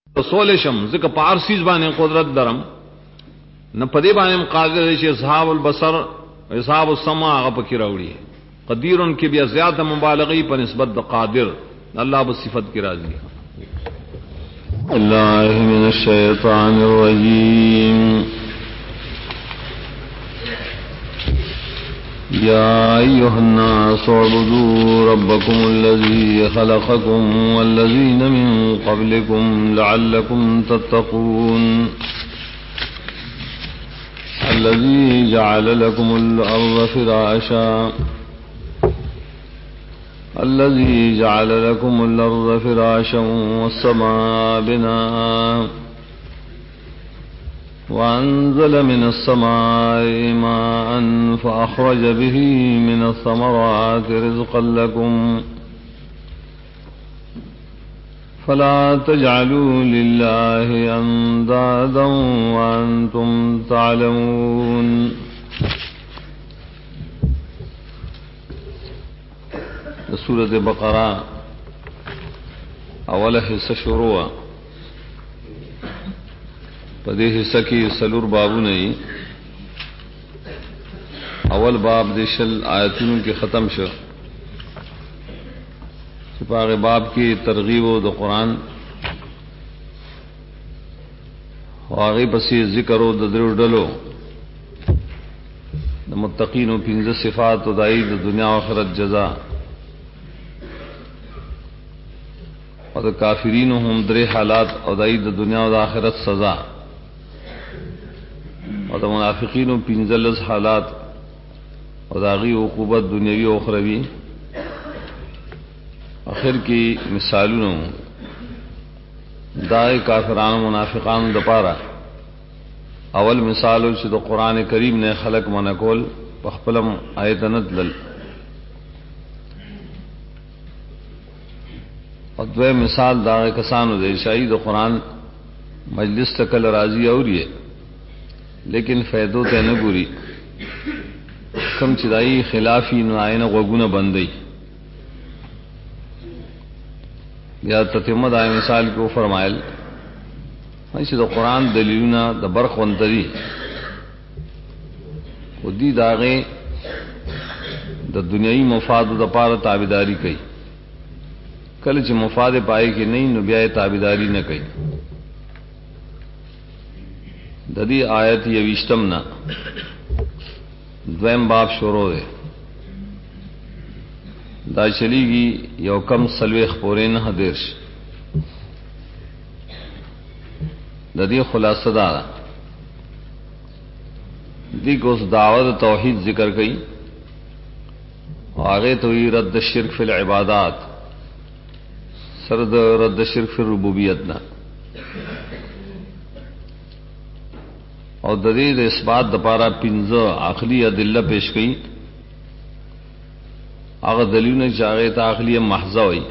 رسول شم ذکر پارسیز باندې قدرت درم نه پدې باندې قادر شي اصحاب البصر اصحاب السمع هغه پکې راوړي قدیرن کې بیا زیاته مبالغه په نسبت د قادر الله په صفت کې راځي. الله من الشيطان الرجيم. يا أيها الناس اعبدوا ربكم الذي خلقكم والذين من قبلكم لعلكم تتقون. الذي جعل لكم الأرض فراشا والسماء بناء وأنزل من السماء ماء فأخرج به من الثمرات رزقا لكم فلا تجعلوا لله أندادا وأنتم تعلمون. سورۃ بقرہ اوله حصہ شروع پدې حصہ کې سلور بابونه ای. اول باب د شل آیاتونو کې ختم شو چې په هغه باب کې ترغیب او د قران هغه پسې ذکر او د درو ډلو د متقین او پنځه صفات او دای د دنیا او آخرت جزاء او د کافرین هم درې حالات او دای د دنیا او د آخرت سزا او د منافقینو پنځلس حالات او داغي عقوبت دنیوي او اخروی. اخر کې مثالونه دای کافرانو منافقانو د پاره. اول مثال چې د قران کریم نه خلق منکول په خپلم آیتنت لل او دوی مثال دا کسانو د شای د قران مجلس تکل راضی اوري لیکن فائدو ته نه ګوري کم چې دای خلافی نه عین غوګونه بندي. یا تتمه دا مثال کو فرمایل چې د قران دلیلونه د برخوندري او دي داغه د دنیوي مفاد د پاره تابعداري کوي. کله چې مفاد پای کې نه نو بیا تابعداري نه کوي. د دې آیت یوشتم نه دویم باب شروع دی. دا چلیږي یو کم سلوخ پورې نه حدیث. د دې خلاصه دا دی کوس دعوت توحید ذکر کړي او هغه ته رد شرک فی العبادات سر د رد شرک فی الربوبیت نه او د دې د اثبات د پاره پنځه عقلی ادله پیش کړي. هغه دلیلونه چې هغه ته عقلی محض وي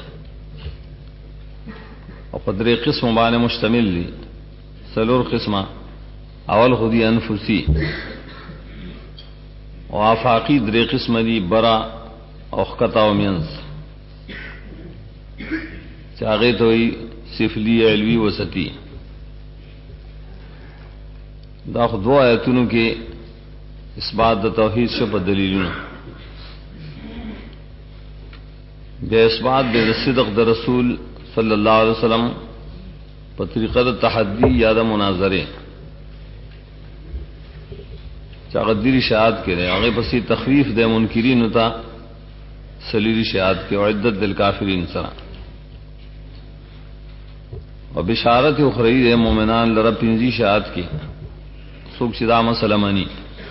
او په درې قسم باندې مشتمل دي. سلور قسمه. اول خودی انفسی او افاقی درې قسم دي برا او خطا او مینز چې هغه ته وي سفلی علوی وسطی. دا خو دو آیتونو کې اثبات د توحید شو په دلیلونو. بیا اثبات د صدق د رسول صلی الله علیه وسلم په طریقه د تحدی یا د مناظره چې هغه دری شهادت کړي. هغه پسې تخفیف د منکرین ته سلیری شهادت کې او عدت للکافرین سره او بشارت اخروی د مؤمنان لره پنځه شهادت کې څوک چې دا مسله مانی.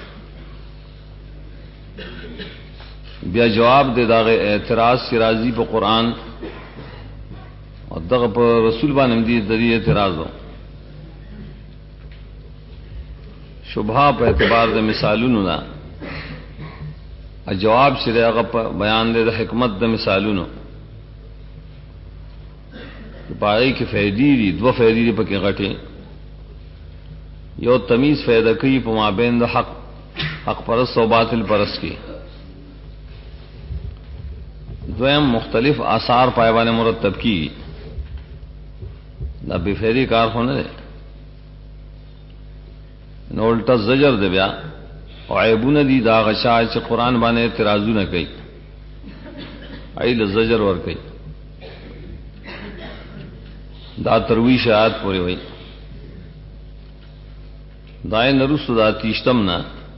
بیا جواب دے داغه اعتراض چې راضی په قران او دغه په رسول باندې دې د اعتراض او شبهه په اعتبار د مثالونو نه جواب چې هغه بیان دے د حکمت د مثالونو پای کې فائدې دي. دوه فائدې په کې غټي. یو تمیز فائدہ کوي په مابین د حق پرست او باطل پرست کې. دویم مختلف آثار پایوانه مرتب کی دا بے فیری کار ہونے دے نو الٹا زجر دے بیا او عیبون دی دا غشا چ قرآن بانے اعتراضو نہ کئی ایل زجر ور کئی دا ترویش آیات پوری ہوئی دائیں نرسو دا تیشتم نا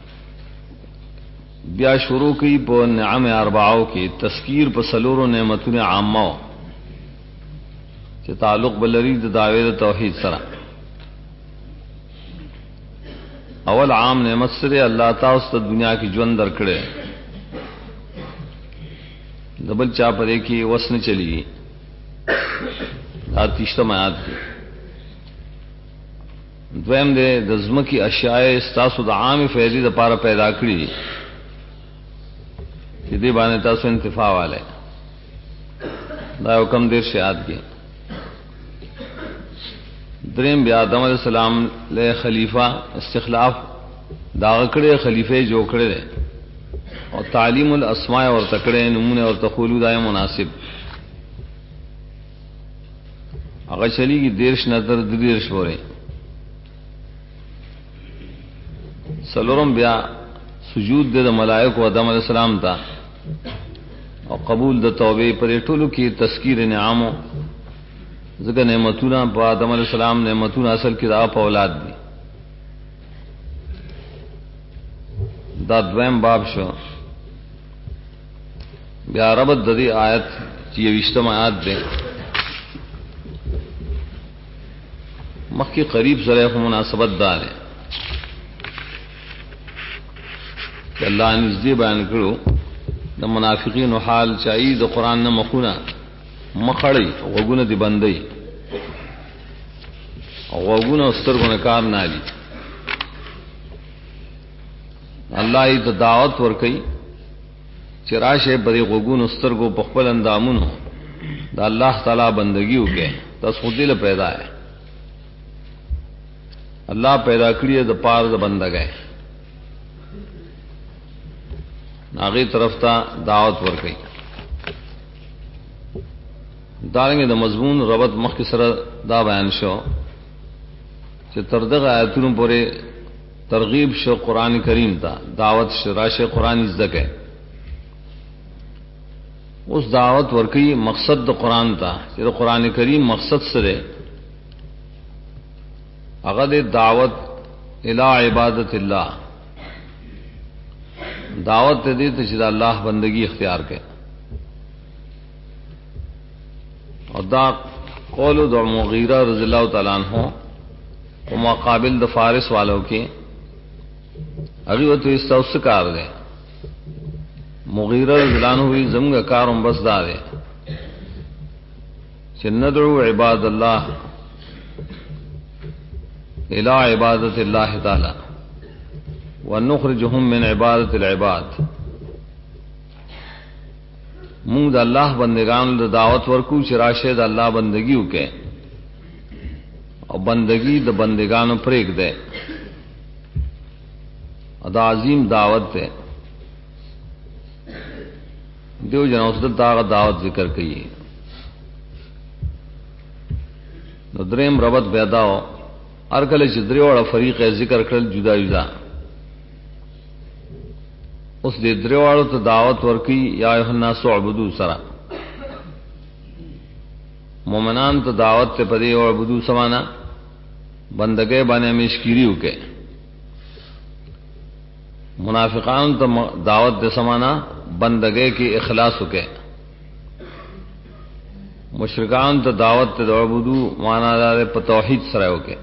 بیا شروع کی پو نعم اربعو کی تذکیر پا سلور نعمتون عامو چی تعلق بلری دا دعوی دا توحید سرا اول عام نعمت سرے اللہ تعالی اس تا دنیا کی جون در کڑے دبل چاپ دیکھی وسن چلی گی دا تیشتم آیات کی دویم دے دزم کی اشیاء استاسو دا عام فیضی دا پارا پیدا کری کہ دی بانے تاسو انتفاع والے دا حکم دیر شہاد کی دریم بیا آدم علیہ السلام لے خلیفہ استخلاف داغ کڑے خلیفے جو کڑے دے اور تعلیم الاسماء اور تکڑے نمونے اور تخولو دائے مناسب اگر چلی کی دیرش نظر دیرش ہو رہے سلورم بیا سجود دے دا ملائک و آدم علیہ السلام تا اور قبول دا توبے پر ٹولو کی تذکیر نعامو ذکر نعمتونا پا آدم علیہ السلام نعمتونا اصل کی دا پا اولاد دی دا دویم باب شو بیا ربط دا دی آیت چی یوشتم آیت دے مخی قریب سریخ مناسبت دا دے کہ اللہ نزدی بیان کرو دا منافقین و حال چاہی دا قرآن نا مخونا مخڑی وگونا دی بندی وگونا استرگونا کار نالی اللہ ای دا دعوت ورکی چراش بری وگون استرگو پخپل اندامون ہو دا اللہ تعالی بندگیو کے تس خود دل پیدا ہے اللہ پیدا کریے دا پار دا بندگئے ناغی طرف تا دعوت ورکی دارنگے دا مضمون ربط مخ کی سر دا بیان شو کہ تردغ آیتون پورے ترغیب شو قرآن کریم تا دعوت شراش قرآن ازدک ہے اس دعوت ورکی مقصد دا قرآن تا کہ قرآن کریم مقصد سرے اغد دعوت الى عبادت اللہ دعوت دے تو شدہ اللہ بندگی اختیار کے اور دا قول دا مغیرہ رضی اللہ تعالیٰ عنہ و مقابل دا فارس والوں کے ابھی وہ تو اس طرح سے کار دے مغیرہ رضی اللہ عنہ ہوئی زمگا کارم بس دا دے ندعو عباد اللہ الى عبادت اللہ تعالی ونخرجهم من عبادت العباد منگ دا اللہ بندگان دا دعوت ورکو چراشے دا اللہ بندگیو کے اور بندگی دا بندگانو پریک دے دا عظیم دعوت دے دیو جنا اس دلتا دعوت ذکر کیے دریم ربط بیداو ارکل چدری والا فریق ذکر کرل جدا جدا اس دے دریوالو تو دعوت ورکی یا ایھا الناس اعبدوا سرا مومنان تو دعوت تے پدی اعبدوا سمانا بندگے بانے مشکریو کے منافقان تو دعوت دے سمانا بندگے کی اخلاص کے مشرکان تو دعوت تے اعبدوا مانا دار توحید سرایو کے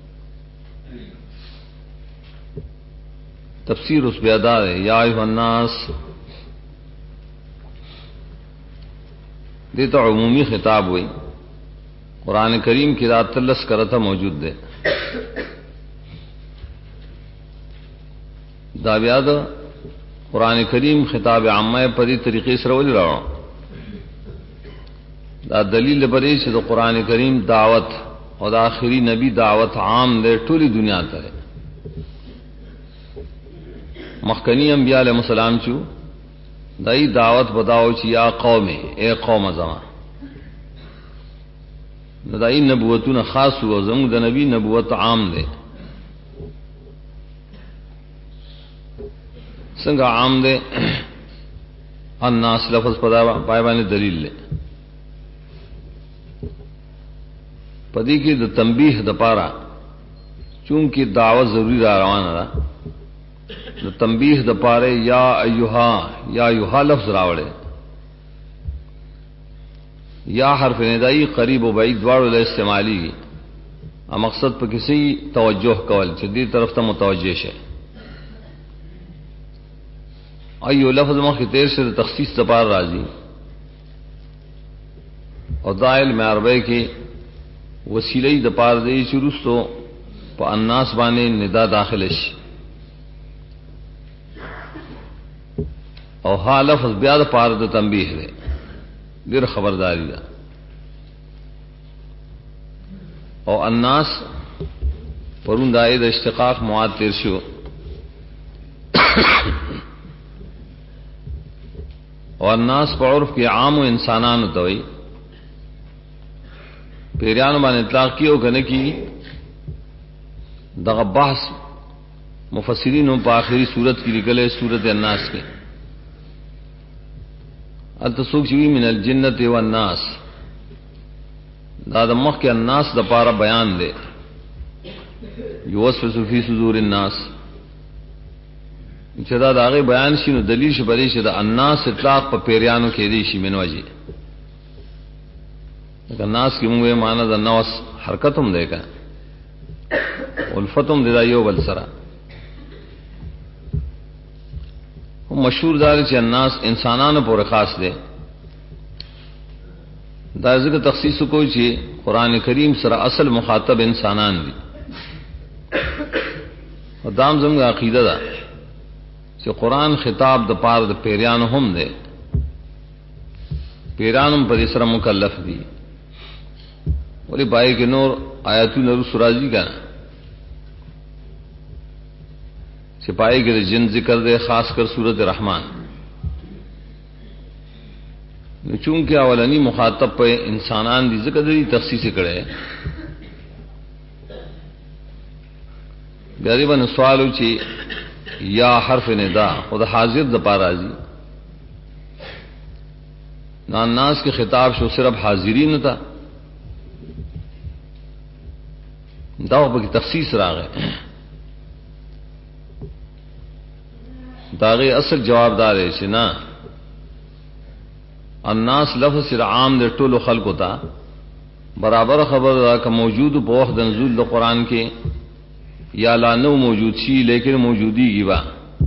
تفسیر اس بیادا ہے یا ایھا الناس دی تو عمومی خطاب ہوئی قرآن کریم کی رات تلس کرتا موجود دے دا بیاد قرآن کریم خطاب عامہ پری طریقے سے رولی رہا دا دلیل پری سے تو قرآن کریم دعوت اور دا آخری نبی دعوت عام دے ٹولی دنیا ترے مخکنی انبیاء علیہ السلام چو دائی دعوت بداو چی یا قوم اے قوم زمان ندائی نبوتون خاص ہوا زمو د نبی نبوت عام دے سنگا عام دے الناس لفظ پدا پائبان دلیل لے پدی کی د تنبیہ د پارا چونکہ دعوت ضروری را روانہ دا د تنبیہ د پارے یا ایہا لفظ راوڑے یا حرف ندائی قریب و بعید دوارو لے استعمالی گی مقصد پہ کسی توجہ کول چدی طرف تا متوجہ ہے ایو لفظ مخی تیر سے تخصیص دپار راضی اور دائل میں عربے کی وسیلہ دپار دے چروس تو پا الناس بانے ندا داخلش اور ہا لفظ بیاد پار دا تنبیہ دے دیر خبرداری دا اور الناس پرون دائے دا اشتقاق مواد تیر شو اور الناس پا عرف کی عام و انسانان توئی پیریان بان اطلاق کیو کنے کی دا بحث مفسرین پا آخری صورت کی لکلے صورت الناس کے التسوک چوی من الجنت والناس دا مخ کے الناس دا پارا بیان دے یوسوس فی صدور الناس چدا دا آغی بیان شی نو دلیل شی بری شی دا الناس اطلاق پا پیریانو کے دی شی من وجی الناس کی منگوے مانا دا نوس حرکتم دے کا الفتم دے دا یو بل سرا مشہور دار چی الناس انسانان پور خاص دے دا ذکر تخصیص کوئی چی قرآن کریم سرا اصل مخاطب انسانان دی اور دام زمگ عقیدہ دا چی قرآن خطاب دا پار دا پیریانو ہم دے پیرانم پر اسرا مکلف دی ولی بائی کے نور آیاتو نرو سرازی کا سپاہی کے جن ذکر دے خاص کر سورت رحمان چونکہ اولانی مخاطب پہ انسانان دی ذکر دی تخصیص کرے غریباً سوال ہوچی یا حرف ندا خود حاضر دپا راضی ناس کے خطاب شو صرف حاضرین تھا داغ کی تخصیص راغے داغے اصل جواب دار ہے چنا الناس لفظ سر عام دے ٹول خلق ہوتا برابر خبر دا کہ موجود بوخ نزول دا قرآن کے یا لانو موجود شی لیکن موجودی کی با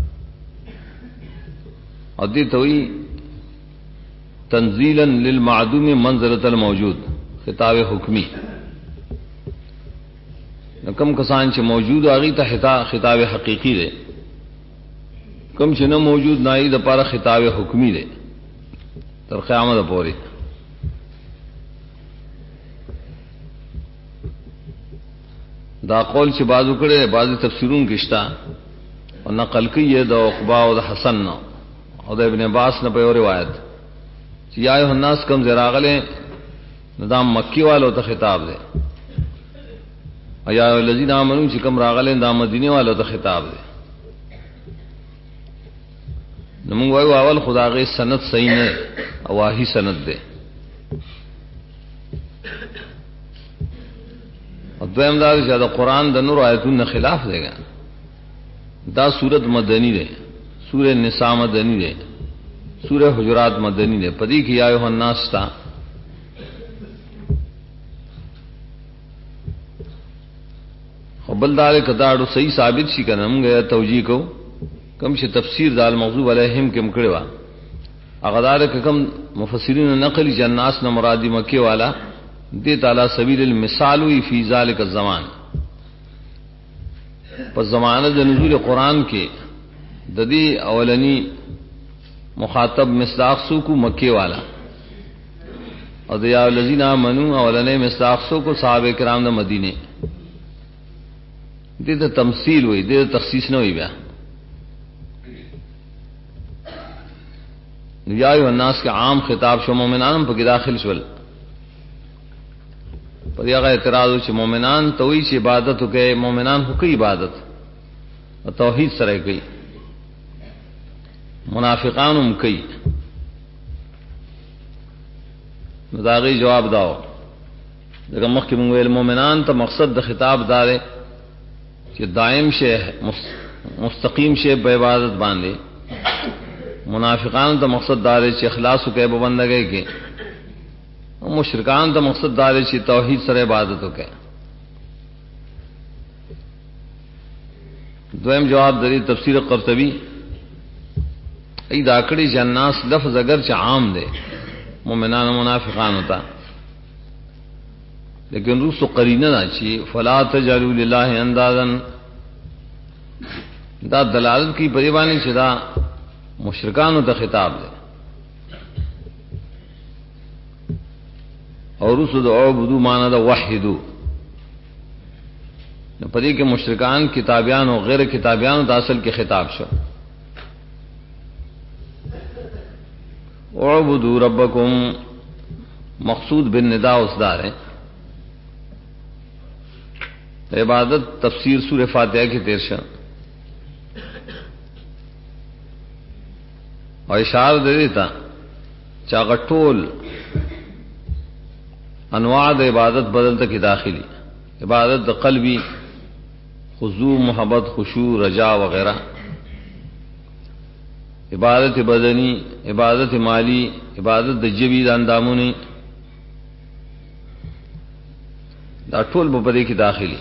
اور دی توئی تنزیلا للمعدوم منزلت الموجود خطاب حکمی کم کسان چھ موجود آگی تا خطاب حقیقی دے کم چھ نہ موجود نائی دا پارا خطاب حکمی دے تر قیامت پوری دا قول چھ بازو کڑے بعض تفسیرون کشتا اور نقل کی یہ دا عقبہ و دا حسن اور دا ابن عباس نہ پیو روایت چھ یا ایوہ الناس کم زراغلے ندام مکی والو تا خطاب دے اور یا ایوہ الذین آمنون چھ کم راغلے ندام مدینی والو تا خطاب دے نمونگ وائیو اول خدا غی سند صحیح نے اواہی سند دے اور دویم دار زیادہ قرآن دا نور آیتون خلاف دے گا دا سورت مدنی دے سورہ نساء مدنی دے سورہ حجرات مدنی دے پدی کی یا ایوہ الناس تا خبل دار کداڑو صحیح ثابت شی کا نمونگ یا توجیہ کو کم چھ تفسیر دال مغضوب علیہم کم کڑوا اغدار کم مفسرین نقل جناس نہ مرادی مکے والا دے تعالی سبیل المثال فی ذلک الزمان پر زمانہ نزول قرآن کے ددی اولنی مخاطب مصداق سو کو مکے والا اور دیا الذین آمنوا اولنے مصداق سو کو صحابہ کرام دا مدینے دے تو تمثیل ہوئی دے تو تخصیص نہ ہوئی بیا یا ایوہ الناس کے عام خطاب شو مومنانم پا داخل شول پر هغه اعتراض چې مؤمنان ته وی چې عبادت وکړي، مؤمنان خو کوي عبادت او توحید سره کوي، منافقان هم کوي. نو دا غي جواب داو دغه مخکې موږ ویل مؤمنان ته مقصد د خطاب دار چې دائم شي مستقیم شي په عبادت باندې، منافقان ته مقصد دار چې اخلاص وکړي په بندګۍ کې، او مشرکان ته مقصد دار چې توحید سره عبادت وکړي. دویم جواب دری تفسیر قرطبی ای دا کړي چې الناس لفظ اگر چې عام دی مومنان و منافقان ہوتا، لیکن روسو قرینه دا چې فلا تجعلوا لله اندادا دا دلالت کی پریبانی چې دا مشرکانو ته خطاب دی، اور روسو دا عبدو مانا دا وحدو. پدې کې مشرکان کتابیان او غیر کتابیان دا اصل کې خطاب شو. اعبدوا ربکم مقصود بالنداء اصدار ہے. عبادت تفسیر سورہ فاتحہ کی 13 اور اشارہ دے دیتا چاغ ټول انواع د عبادت بدلته کی داخلی عبادت د قلبی خضوع محبت خشوع رجا وغیرہ، عبادت بدنی، عبادت مالی، عبادت د جبی د اندامونی، دا ټول په دې کې داخلي.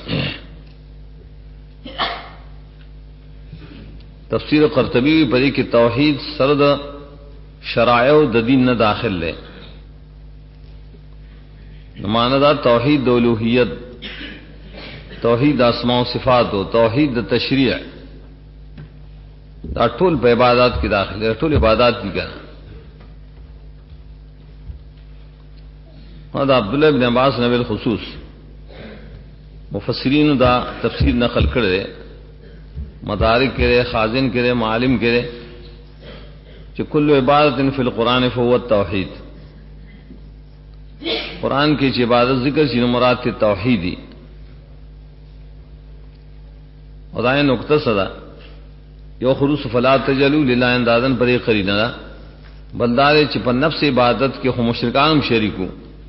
تفسیر قرطبی په دې کې توحید سره د شرایع د دین نه داخل لې، معنا دا توحید د الوهیت، توحید اسماء و صفات او توحید د تشریع، دا ټول په عبادت کې داخل دي، ټول عبادت دي ګان. دا عبد الله بن عباس نے بالخصوص مفسرین دا تفسیر نقل کړي، مدارک کړي، خازن کړي، معالم کړي چې کل عبادت فی القرآن فهو التوحید. قرآن کې چې عبادت ذکر شي نو مراد ته توحید دی. او دا نقطه صدا یو خلوص فلا تجلو لله اندازن پر قرینه دا بلدار چې په نفس عبادت کې خو مشرکان هم شریکو.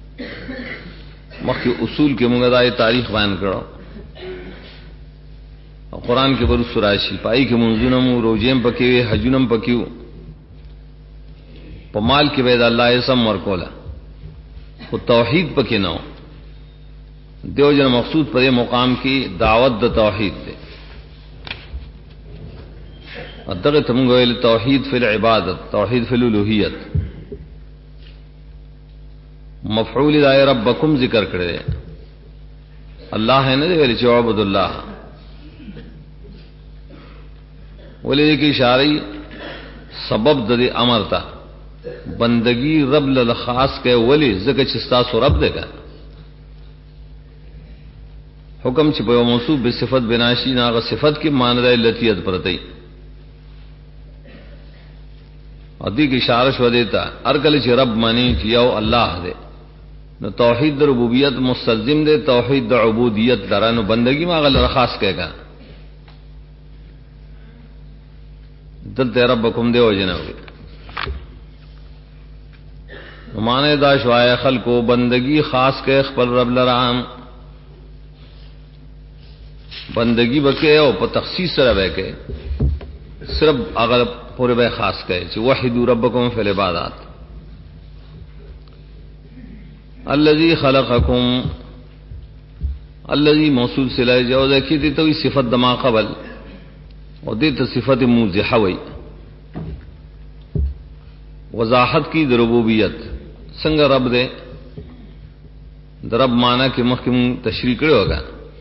مخکې اصول کې موږ دا تاریخ بیان کړو، او قرآن کې بر سوراشی پای کې منځونه مو روزیم پکې حجونم پکې، په مال کې به د الله اسم ورکولا، خو توحید پکې نه. دیو جن مقصود پر مقام کې دعوت د توحید ده. ادغه تمغه ویل توحید فی العبادت، توحید فی الالوهیت. مفعول دای ربکم ذکر کړی الله نه ویل چې عبد الله، ولې کې اشاره سبب د امر ته بندگی رب له خاص کې ولی زکه چې تاسو رب دغه حکم چې په موصوف به صفت بناشي ناغه صفت کې معنی د لتیت پرته ادي کی اشاره شو دیتا هر کله چې رب معنی چې یو الله دی نو توحید د ربوبیت مستلزم دی، توحید د عبودیت درانو بندگی ما غل خاص کېګا دلته ربکم دی او جنوي معنی دا شوای خلقو بندگی خاص کې خپل رب لرام بندگی وکي او په تخصیص سره وکي صرف اگر پورے بے خاص کہے چې وحدوا ربکم فی العبادات. الذی خلقکم، الذی موصول صلہ جوزہ کی دی توی صفت دما قبل او دیتا صفت موضحہ وی وضاحت کی در ربوبیت سنگ رب دے در رب معنی کے محکم تشریح کرے ہوگا.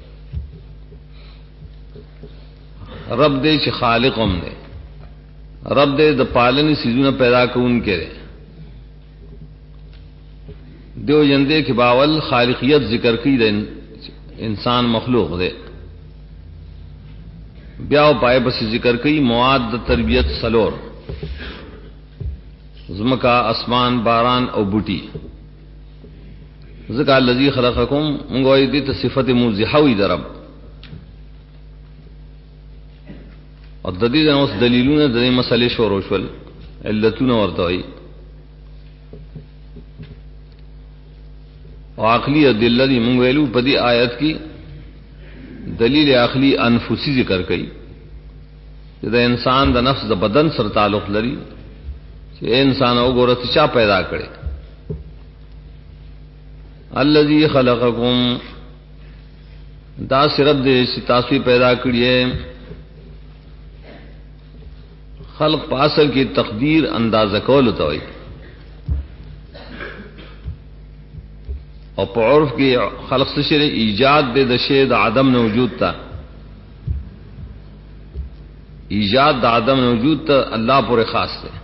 رب دے چې خالق هم دے، رب دے د پالنی سیزونه پیدا کون کرے. دیو جندے کے باول خالقیت ذکر کی دے انسان مخلوق دے، بیاو پائے بس ذکر کی مواد د تربیت سلور زمکا اسمان باران او بوٹی. ذکر الذی خلقکم منگوئی دیتا صفت موزحوی درب اور ددی دن اس دلیلون ددی مسئلے شوروشول علتون ورتوئی اور عقلی دلہ دی منگویلو پدی آیت کی دلیل عقلی انفسی ذکر کئی کہ دا انسان دا نفس دا بدن سر تعلق لری کہ اے انسان او گورت چا پیدا کرے الذی خلقکم دا صرف دے تاسوی پیدا کریے خلق پاسل کی تقدیر اندازہ کول ہوئی اور عرف کی خلق سشر ایجاد دے دشے دا عدم نے وجود تا ایجاد دا عدم نے وجود تا اللہ پر خاص ہے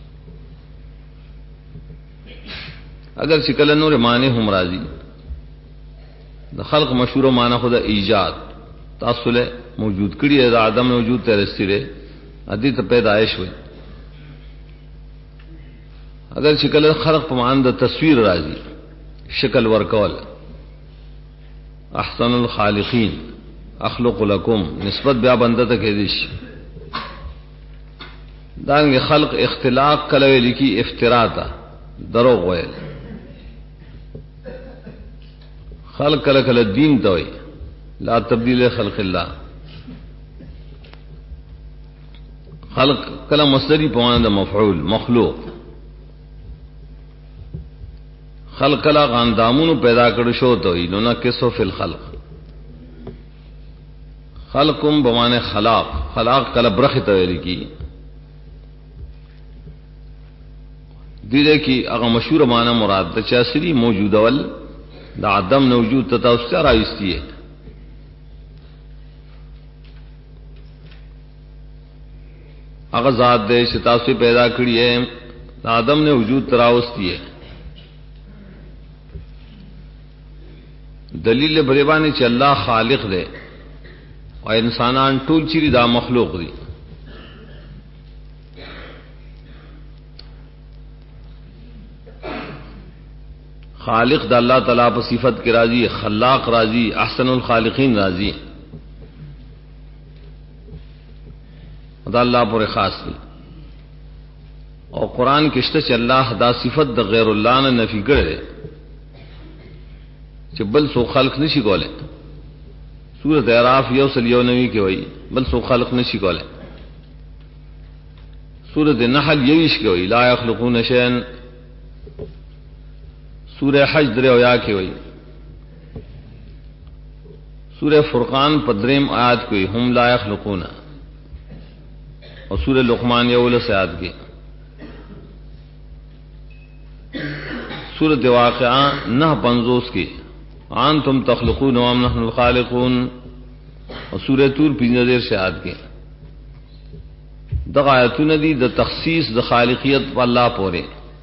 اگر شکل نور معنی ہم راضی دا خلق مشہور معنی خدا ایجاد تاصل موجود کری ہے دا عدم نے وجود ترستی رہے ادی تا پیدائش ہوئی اگر شکل خلق پمان دا تصویر راضی شکل ورکول احسن الخالقین اخلق لکم نسبت بیا بندہ تک دیش دانگی خلق اختلاق کلوے لکی افتراتا دروغ ویل خلق کل کل دین توئی لا تبدیل خلق اللہ خلق کل مصدری پوانا مفعول مخلوق خلق کلا غاندامون پیدا کر شو تو نہ کسو فی الخلق خلقم بمانے خلاق خلاق کلا برخ تویل کی دیدے کی اگر مشہور معنی مراد دا چاسری موجود ول دا عدم نوجود تتا اس سے رائستی ہے اگر ذات دے شتاسی پیدا کری ہے دا عدم نے وجود تراوستی ہے دلیل بریبانی چ اللہ خالق دے اور انسانان ټول چیری دا مخلوق دی خالق دا اللہ تعالیٰ پر صفت کے راضی خلاق راضی احسن الخالقین راضی دا اللہ پر خاص دی اور قرآن کشتے چ اللہ دا صفت دا غیر اللہ نے نفی کرے بل سو خلق نشی کولے سورۃ اعراف یوصل یونوی کے ہوئی بل سو خلق نشی کولے سورۃ نحل یویش کے ہوئی لا یخلقون شیئا سورہ حج درے ہویا کے ہوئی سورہ فرقان پدریم آیات کوئی ہم لا یخلقون اور سورہ لقمان یول سے آیات کی سورۃ واقعہ نہ پنزوس کی انتم تخلقون وام نحن الخالقون اور سورہ طور پنجدیر سے آیات کی دغ آیتون دی دا تخصیص دا خالقیت پا اللہ پورے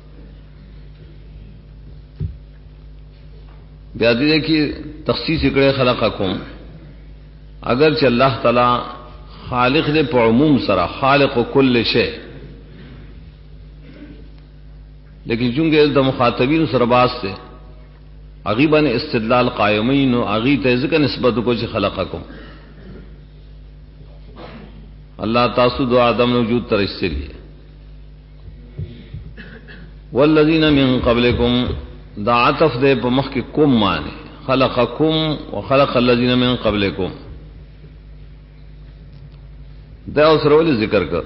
بیادی دے کی تخصیص اکڑے خلقکم اگرچہ اللہ تعالی خالق دے پا عموم سرا خالق کل شے لیکن چونکہ دا مخاطبین سرباز سے اغیباً استدلال قائمین و اغیت ذکر نسبت کو چھ خلقکم اللہ تاسود و آدم وجود ترشتری والذین من قبلکم دا عطف دے پا مخ کے کم مانے خلقکم و خلق الذین من قبلکم دا اس رولی ذکر کر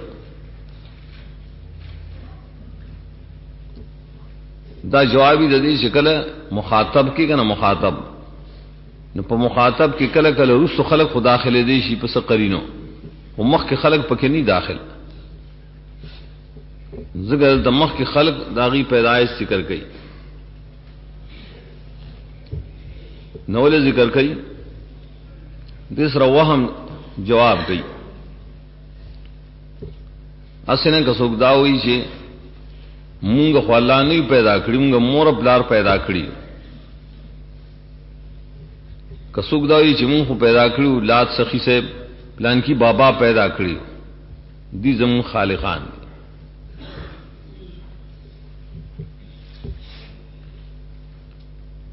دا جوابی ددی شکل مخاطب کی کنا مخاطب نو پا مخاطب کی کل کل رس خلق خود داخل دیشی پس قرینو و مخ کے خلق پکے نہیں داخل ذکر دا مخ کے خلق داغی پیدائش ذکر کئی نول ذکر کئی دوسرا وہم جواب کئی اسنے کسوک داوئی چھے مونږ خو الله نه پیدا کړی مونږ مور پلار پیدا کړی کڅوګ دا چې مونږ خو پیدا کړو لات سخی سے پلان کی بابا پیدا کړی دي زمون خالقان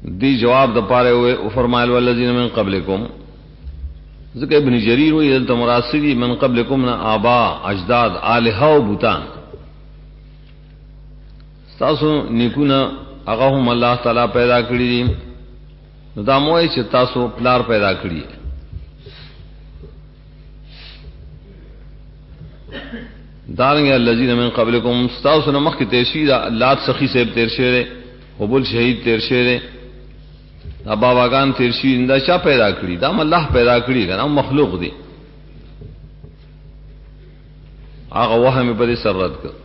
دی جواب د پاره ہوئے او فرمایل والذین من قبلکم ذکر ابن جریر ہوئی دلت مراسلی من قبلکم نا آبا اجداد آلہا و بوتان تاسو نیکونا اغاهم اللہ تعالی پیدا کری دی نو دا موئی چه تاسو پلار پیدا کری دارنگی اللذین من قبلکم تاسو نمخ کی تیرشید لات سخی سیب تیرشیرے حبول شہید تیرشیرے دا باباگان تیرشید دا چا پیدا کری دا اللہ پیدا کری گا نا مخلوق دی آغا وحمی پدی سر رد کر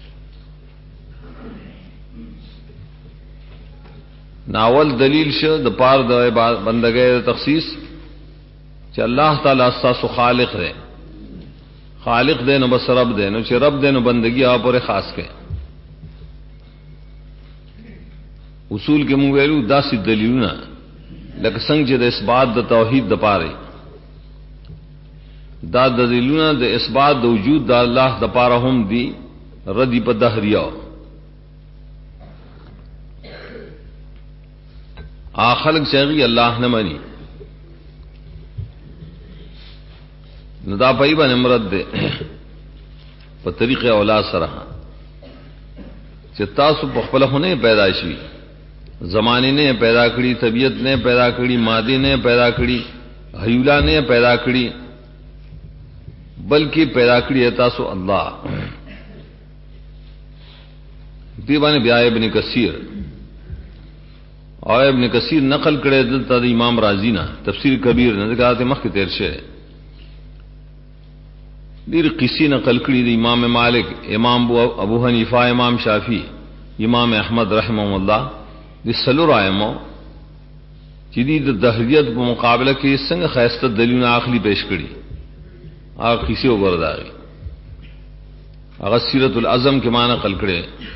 ناول دلیل شو د پار د بندګۍ تخصیص چې الله تعالی اساس خالق دی خالق دی نو بس رب دی نو چې رب دی نو بندگی آپ پورې خاص کړي اصول کې موږ ویلو داسې دلیلونه لکه څنګه چې د اثبات د توحید د پاره دا دلیلونه د اثبات د وجود د الله د پاره هم دي ردی په دهریه خلق چاہیے اللہ نہ منی ندا پئی بن امرت دے په طریقے اولاد سره چې تاسو په خپل هونه پیدائشي زمانے نے پیدا کړی طبیعت نے پیدا کړی مادی نے پیدا کړی حیولا نے پیدا کړی بلکہ پیدا کړی تاسو الله دی باندې بیا ابن کثیر اور ابن کثیر نقل کرے دلتا دا امام رازی نا تفسیر کبیر نے کہا تھے مخ تیر شے دیر قصی نقل کری دا امام مالک امام ابو حنیفہ امام شافی امام احمد رحمہ اللہ دی سلور آئمو جدید دہریت په مقابلہ کی سنگ خیستہ دلیون آخلی پیش کری آخ قصی و گرداغی اگر سیرت العظم کے معنی قل کرے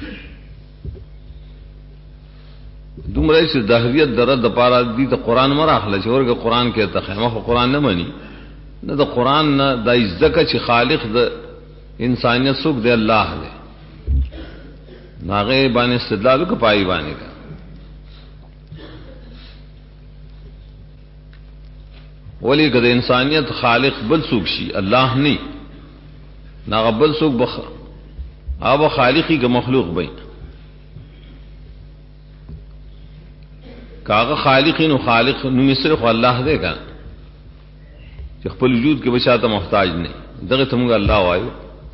دومره چې دهریت درد د پاره دي ته قران مراخله چې ورګه قران کې ته خامخ قران نه مانی نه د قران نه د ځکه چې خالق د انسانیت څوک دی الله دی ناغه باندې استدلال کو پای باندې کا ولی کده انسانیت خالق بل څوک شي الله نه ناغه بل څوک بخ او خالقی که مخلوق بین کاغه خالقین و خالق نو صرف الله دے کا چې خپل وجود کې بچاته محتاج نه دغه ته موږ الله وایو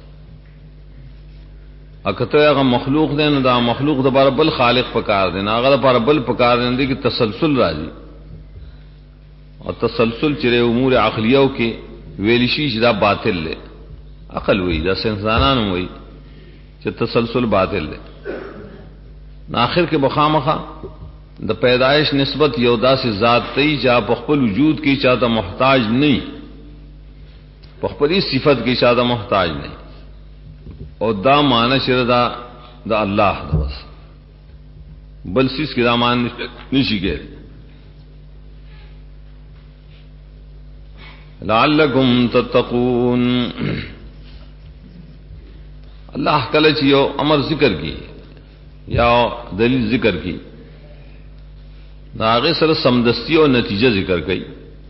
اکته هغه مخلوق دی نو دا مخلوق د بار بل خالق پکار دی نه هغه پر بل پکار دی کې تسلسل راځي او تسلسل چې امور عقلیو کې ویل شي چې دا باطل دی عقل وی دا انسانانو وی چې تسلسل باطل دی اخر کې بخامخه د پیدائش نسبت یو داسې ذات تی جا په خپل وجود کې چاته محتاج نه په خپل صفت کې چاته محتاج نه او دا معنی شردا د الله د بس بل سیس کې دا معنی نشي کېږي لعلکم تتقون اللہ کله چې یو امر ذکر کی یا دلیل ذکر کی داغه سره سمدستی او نتیجه ذکر کړي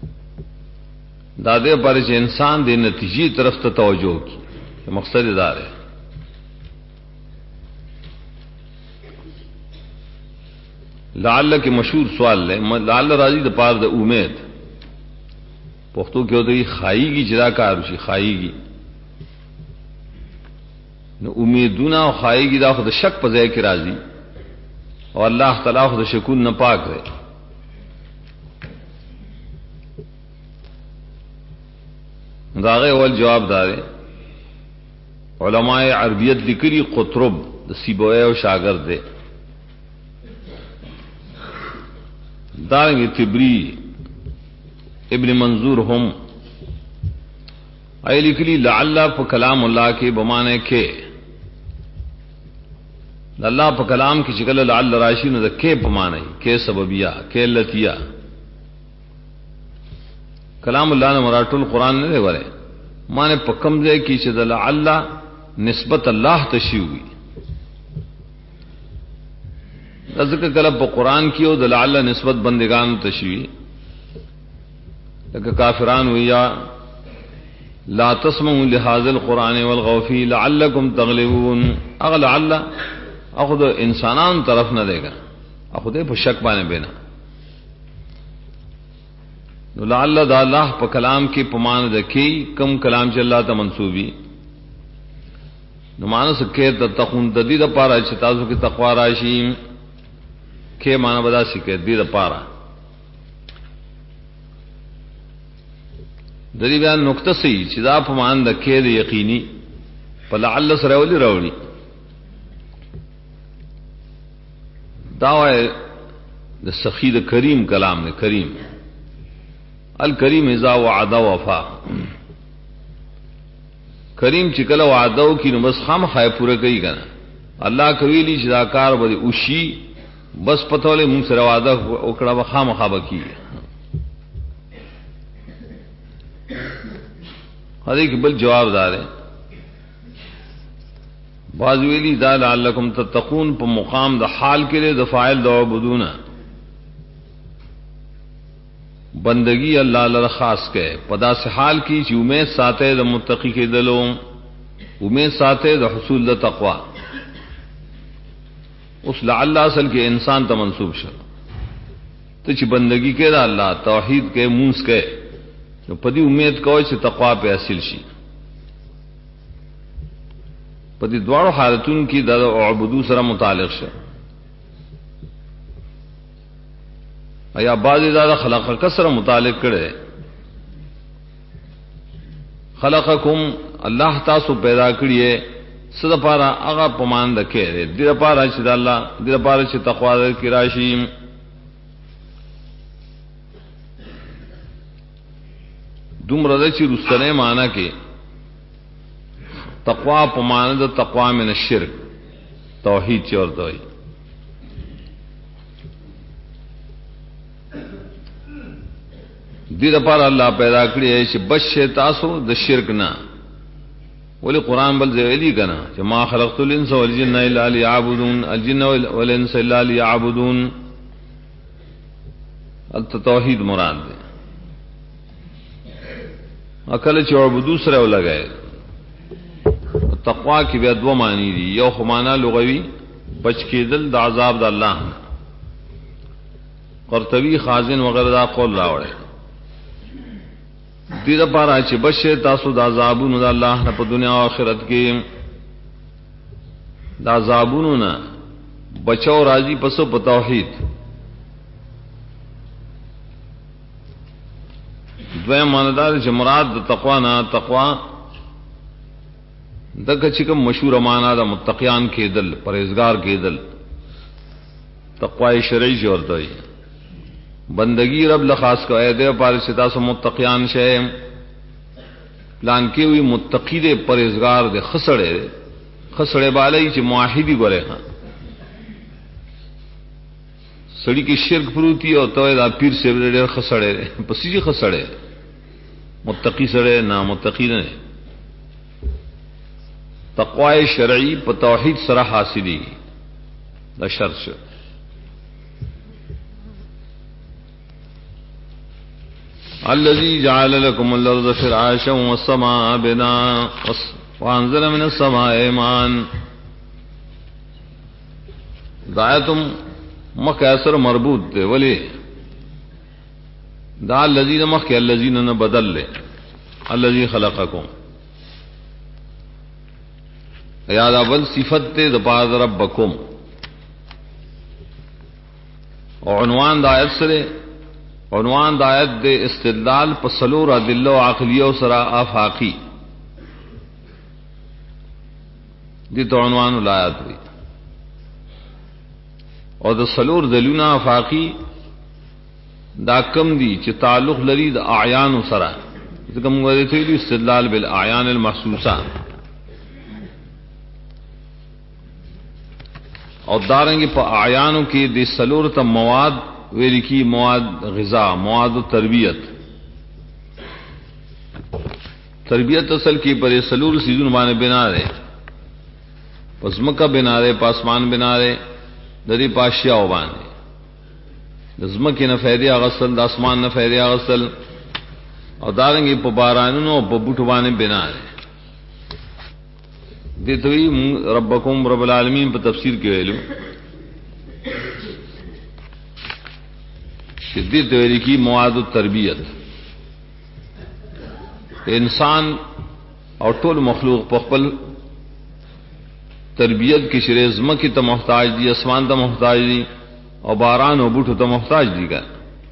دا دې پر چې انسان دې نتیجې طرف ته توجه کی مقصد دا ہے لعل کے مشہور سوال ہے لعل راضی د پار د امید پښتو کې وته خایي جدا کار شي خایي نو امیدونه او خایي دا خود شک په ځای کې راځي اور اللہ تعالیٰ خود شکون نہ پاک ہے داغے اول جواب دارے علماء عربیت لکری قطرب سیبوئے و شاگرد دے دارنگی تبری ابن منظور ہم اے لکلی لعلہ پا کلام اللہ کے بمانے کے اللہ پا کلام کی شکل لعل راشی نو دا کے پمانے کے سببیہ کے لتیہ کلام اللہ نے مراتو القرآن نے دے ورے مانے پکم دے کی چھ دا لعل نسبت اللہ تشی ہوئی ذکر کلب قرآن کی او دلعل نسبت بندگان تشوی لکہ کافران ویا لا تسمعوا لهذا القرآن والغوا فيه لعلكم تغلبون اغل عل اخذ انسانان طرف نہ دے گا اخذ په شک باندې بنا نو لعل دا اللہ په کلام کې پمان دکی کم کلام چې الله ته منسوبي نو مانس کې تتقون د دې لپاره چې تاسو کې تقوا راشي کې معنا بدا سي کې دې لپاره د دې بیان نقطه سي چې دا پمان د کې د یقیني په لعل سره ولي راوړي دا د سخی د کریم کلام نه کریم الکریم اذا وعد وفا کریم چې کله وعده وکړي نو بس خامخا پوره کوي کنه الله کوي چې دا کار به وشي بس پتهولې موږ سره وعده وکړه به خامخا بکی هغه کې بل جواب دار بعض ویلی دا لعلکم تتقون په مقام د حال کې د فاعل د عبودونه بندگی اللہ لر خاص کے پدا سے حال کی چې امید ساتے د متقی کے دلوں امید ساتے د حصول د تقوا اس لعل اصل کے انسان ته منسوب شو ته چې بندگی کې د الله توحید کې مونږ کې نو پدی امید کوي چې تقوا په حاصل شي پدی دواړو حالتونو کې د عبادت سره متعلق شه ایا بعض دا خلق کسر متعلق کړي خلقکم الله تاسو پیدا کړی صد پارا هغه پمان دکې دې پارا چې د الله دې پارا چې تقوا کې راشي دومره د چې رسنه معنا کې تقوا پمان د تقوا من الشرک توحید چې ورته وي دې لپاره الله پیدا کړی ہے چې بچ تاسو د شرک نه ولی قرآن بل ذیلی کنا چې ما خلقت الانس والجن الا ليعبدون الجن والانس الا ليعبدون التوحید مراد ده اکل چې عبادت سره ولګای تقوا کې بیا دوه معنی دي یو خو معنا لغوي بچ کېدل د عذاب د الله قرطبی خازن وغیرہ دا قول راوړي دې لپاره چې بشه تاسو د عذابونو د الله نه په دنیا او آخرت کې د عذابونو نه بچو راضي پسو په توحید دویم ماندار چې مراد د تقوا نه تقوا دغه چې کوم مشهور معنا د متقیان کېدل پرهیزګار کېدل تقوا شرعي ورته وي بندگی رب لخاص کو اے دے پار ستا سو متقیان شے پلان کی ہوئی متقی دے پرہیزگار دے خسڑے بالای چې موحدی ګره ها سړی کی شرک پروتی او توې دا پیر سے ډېر خسڑے پسې خسڑے متقی سره نا متقی نه تقوا شرعی په توحید سره حاصلی دا شرط شو الذي جعل لكم الارض فراشا والسماء بناء وانزل من السماء ماء دایتم مکاسر مربوط دے ولی دا الذين مخ الذين بدل لے الذي خلقكم یا دا بل صفت تے دپاد ربکم عنوان دا آیت سرے عنوان دا آیت دے استدلال پسلور ادلہ و عقلیہ و سرا آفاقی دی تو عنوان الایات ہوئی اور دا سلور دلونا آفاقی دا کم دی چی تعلق لری دا اعیان و سرا کم ورته دی استدلال بالاعیان المحسوسہ اور دارنگی پا اعیانوں کی دی سلور تا مواد ویلی کی مواد غذا مواد و تربیت اصل کی پر سلور سیزن بانے بنا رہے پس مکہ بنا رہے پاسمان بنا رہے د دې پاشیا و باندې د زمکه نه فائدې اغسل د اسمان نه فائدې اغسل او دارنګي په بارانونو په بوټو باندې بنا ده دې دوی ربکم رب العالمین په تفسیر کې ویلو چې دې دوی کی مواد التربیت انسان او ټول مخلوق په خپل تربیت کې شری زمکه ته محتاج دي اسمان ته محتاج دي او باران او بوټو ته محتاج دي کا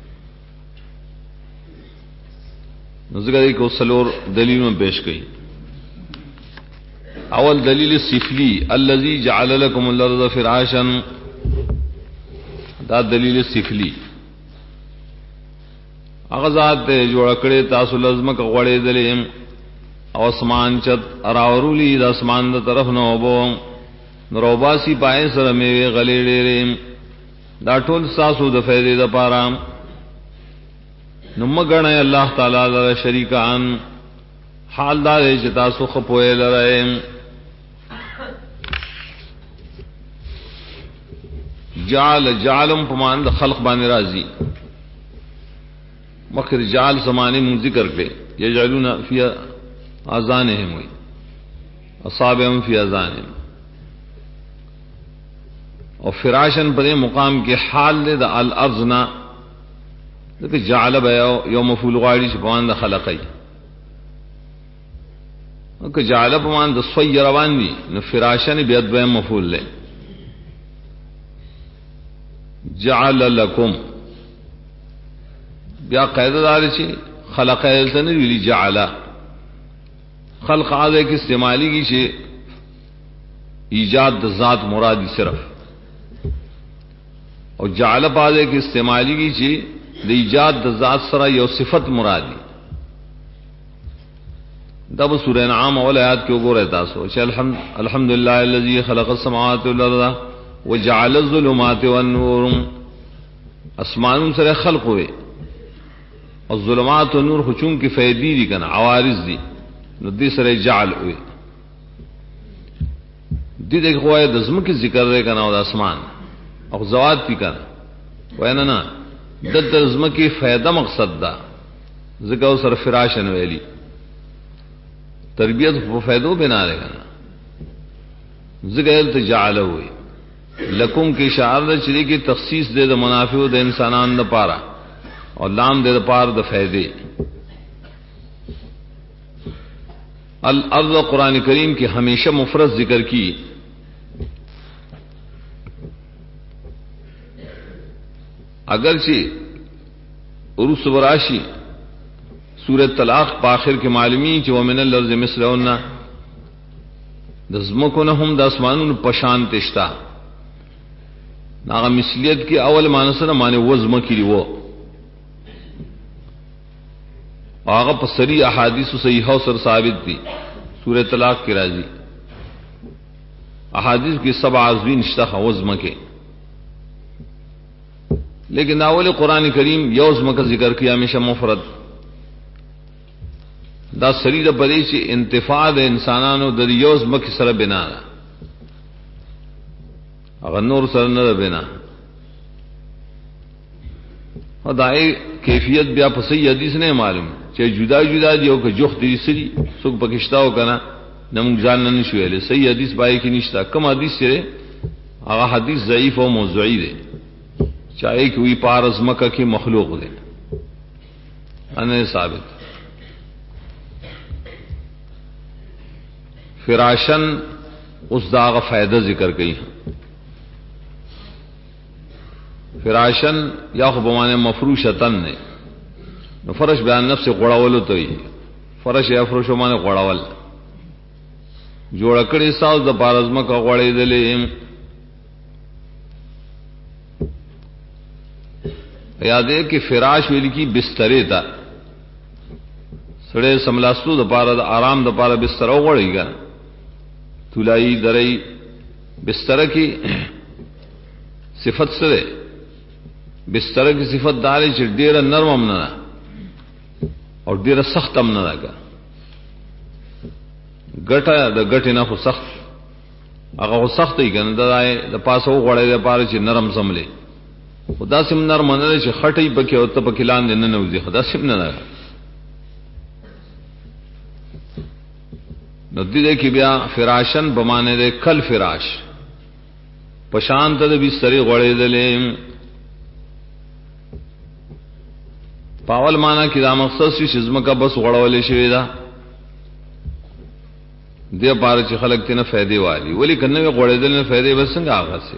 نزګری کو سلور دلیلونه پیش کړي اول دلیل سفلی الذي جعل لكم الارض فراشا دا دلیل سفلی هغه ذات جوړ کړي تاسو لازمک غوړې دلې او اسمان چت اراورولی د اسمان د طرف نه وبو نروباسی پای سره میوه غلې ډېرې دا ټول ساسو د فائدې د پاره نو مګنه الله تعالی لره شریکان حال دا چې تاسو خپوي لره جعلم پمان د خلق باندې راضي مخر جعل زمانه مون ذکر کړي یجعلون فی اذانهم وی اصابهم فی اذانهم اور فراشن پر مقام کے حال دے دا الارضنا کہ جعل بیاو یو مفعول غاڑی شپوان دا خلقی کہ جعل پمان دا صوی روان دی نو فراشن بیاد بیا مفعول لے جعل لکم بیا قید دار چی خلق ایلتن ویلی جعل خلق آدھے کی استعمالی کی چی ایجاد دا ذات مرادی صرف اور جعل پادے کی استعمالی کی چی دا ایجاد دا ذات سرا یو صفت مرادی دب سورہ انعام اول آیات کے اوگو رہتا سو الحمدللہ الذی خلق السماوات والارض وجعل الظلمات والنور اسمان سر خلق ہوئے اور ظلمات و نور خچون کی فیدی دی کنا عوارض دی نو دی سر جعل ہوئے دی دیکھ خواہ دزم کی ذکر رہے کنا اور اسمان اور زواد پی کر وینا نا دد رزم کی فائدہ مقصد دا ذکر سر فراشن ویلی تربیت فائدوں بنا رہے گا ذکر جعل ہوئی لکم کی شعار چری کی تخصیص دے دا منافع دے انسانان دا پارا اور لام دے دا پار دا فائدے الارض قرآن کریم کی ہمیشہ مفرد ذکر کی اگرچہ عروس وراشی سورۃ طلاق پاخر کے معلومی چې ومن الارض مثلهن دزمکونهم د اسمانونو پشان تشتا ناغه مثلیت کی اول معنی سره معنی وزم کی وو هغه په صریح احادیث صحیحه سره ثابت دي سورۃ طلاق کی راځي احادیث کی 7 عزوین شته وزم کې لیکن اول قرآن کریم یوزم کا ذکر کیا ہمیشہ مفرد دا سرید پدی سے انتفاع د انسانانو د یوزم کی سره بنا اگر نور سره نه بنا خدای کیفیت بیا په صحیح حدیث نه معلوم چې جدا جدا دی او که جوخ دی سری څوک پکشتاو کنه نمون ځان نه شو ویل صحیح حدیث پای کې نشتا کوم حدیث سره هغه حدیث ضعیف او موضوعی دی چاہے کہ وہی پارس مکہ کی مخلوق دے انہیں ثابت فراشن اس داغ فائدہ ذکر گئی فراشن یا خبمان مفروشتن نے فرش بیان نفس سے غڑاولو تو ہی فرش یا فرش مانے غڑاول جوڑکڑی ساز دا پارس مکہ غڑی دلے یاد ہے کہ فراش ویل کی بسترے تا سڑے سملاستو د پارا د آرام د پارا بستر وغړی گا تلائی درئی بستر کی صفت سره بستر کی صفت داري چې ډیره نرم هم نه او ډیره سخت هم نه راګه ګټه د ګټه نه خو سخت هغه سخت دی کنه د پاسو غړې د پاره چې نرم سملې خدا سم نرم نه چې خټي پکې او ته پکې لاندې نه نوځي خدا سم نه ده نو دې کې بیا فراشن بمانه ده کل فراش پشان ته د بسترې غړې دلې پاول معنا کې دا مقصد شي زمکه بس غړولې شوی دا دې پاره چې خلک تنه فائدې والی ولی کنه غړېدل نه فائدې بس څنګه هغه سي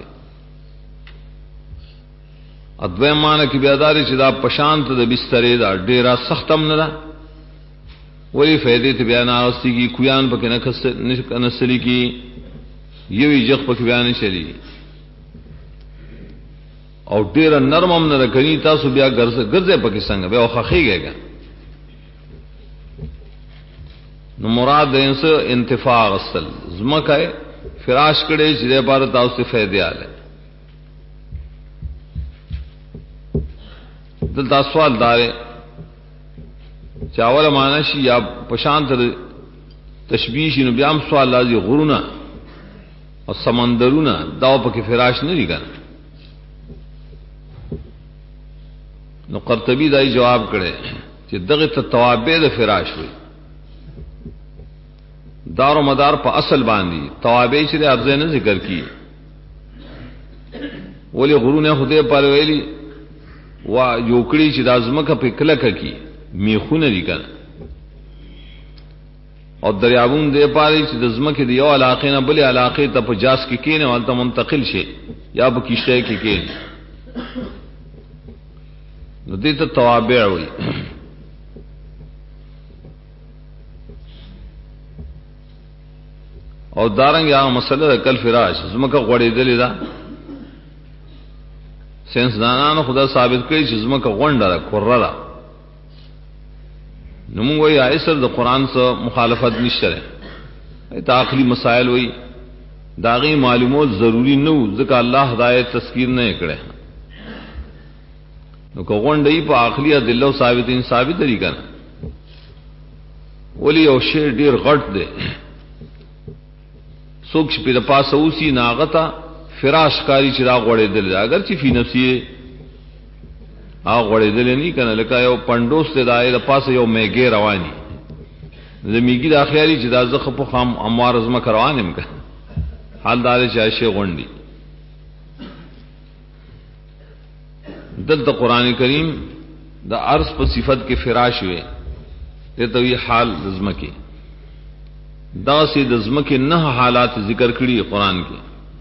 ادوی معنا کې بیا داري چې دا پشانت د بسترې دا ډیره سختم نه ده ولی فائدې ته بیان اوستي کی کویان پکې نه نسلی کی یوې جخ پکې بیان چلی او ډیره نرمم نه کوي تاسو بیا ګرځه پکې څنګه بیا خخېږي نو مراد دینس انتفاع غسل زمکه فراش کړي چې د بار تاسو فائدې आले دلته سوال دار چاول مانشي یا پشانت تشبیه شنو بیا هم سوال لازم غرونه او سمندرونه دا پکې فراش نه لري کنه نو قرطبی دای جواب کړي چې دغه توابع د فراش وي دار و مدار په اصل باندې توابع چې ارزه نه ذکر کی ولی غرونه خدای پر ویلي وا یوکړي چې د ازمکه په کلک کی میخونه دي کنه او دریابون دې پاره چې د ازمکه دی یو علاقې نه بلې علاقې ته په جاس کې کینه ولته منتقل شي یا په کیشته کې کینه نو دې ته توابع وي او دارنګ یا مسله کل فراش زمکه غړېدلې ده ساينس دانانو خدا ثابت کړي چې زمکه غونډه ده کره ده نو موږ یې ایسر د قران سره مخالفت نشته ته عقلي مسائل وي داغي معلومات ضروری نه ځکه الله هدایت تذکیر نه کړي نو کوغونډې په عقلي ادله ثابت طریقه نه ولی او شی ډیر غټ دی سوکش په پاسه اوسی ناغتا فراش کاری چې را غړېدل اگر چې فی نفسه غړېدل نه کنه لکه یو پندوس ته دای د پاسه یو میګي رواني زميګي د اخیاري چې د زخه په خام اموار زما کروانم که حال دار چې شی غونډي دلته قران کریم د عرض په صفت کې فراش وي ته وی حال زمکه دا سي د زمکه نه حالات ذکر کړي قران کې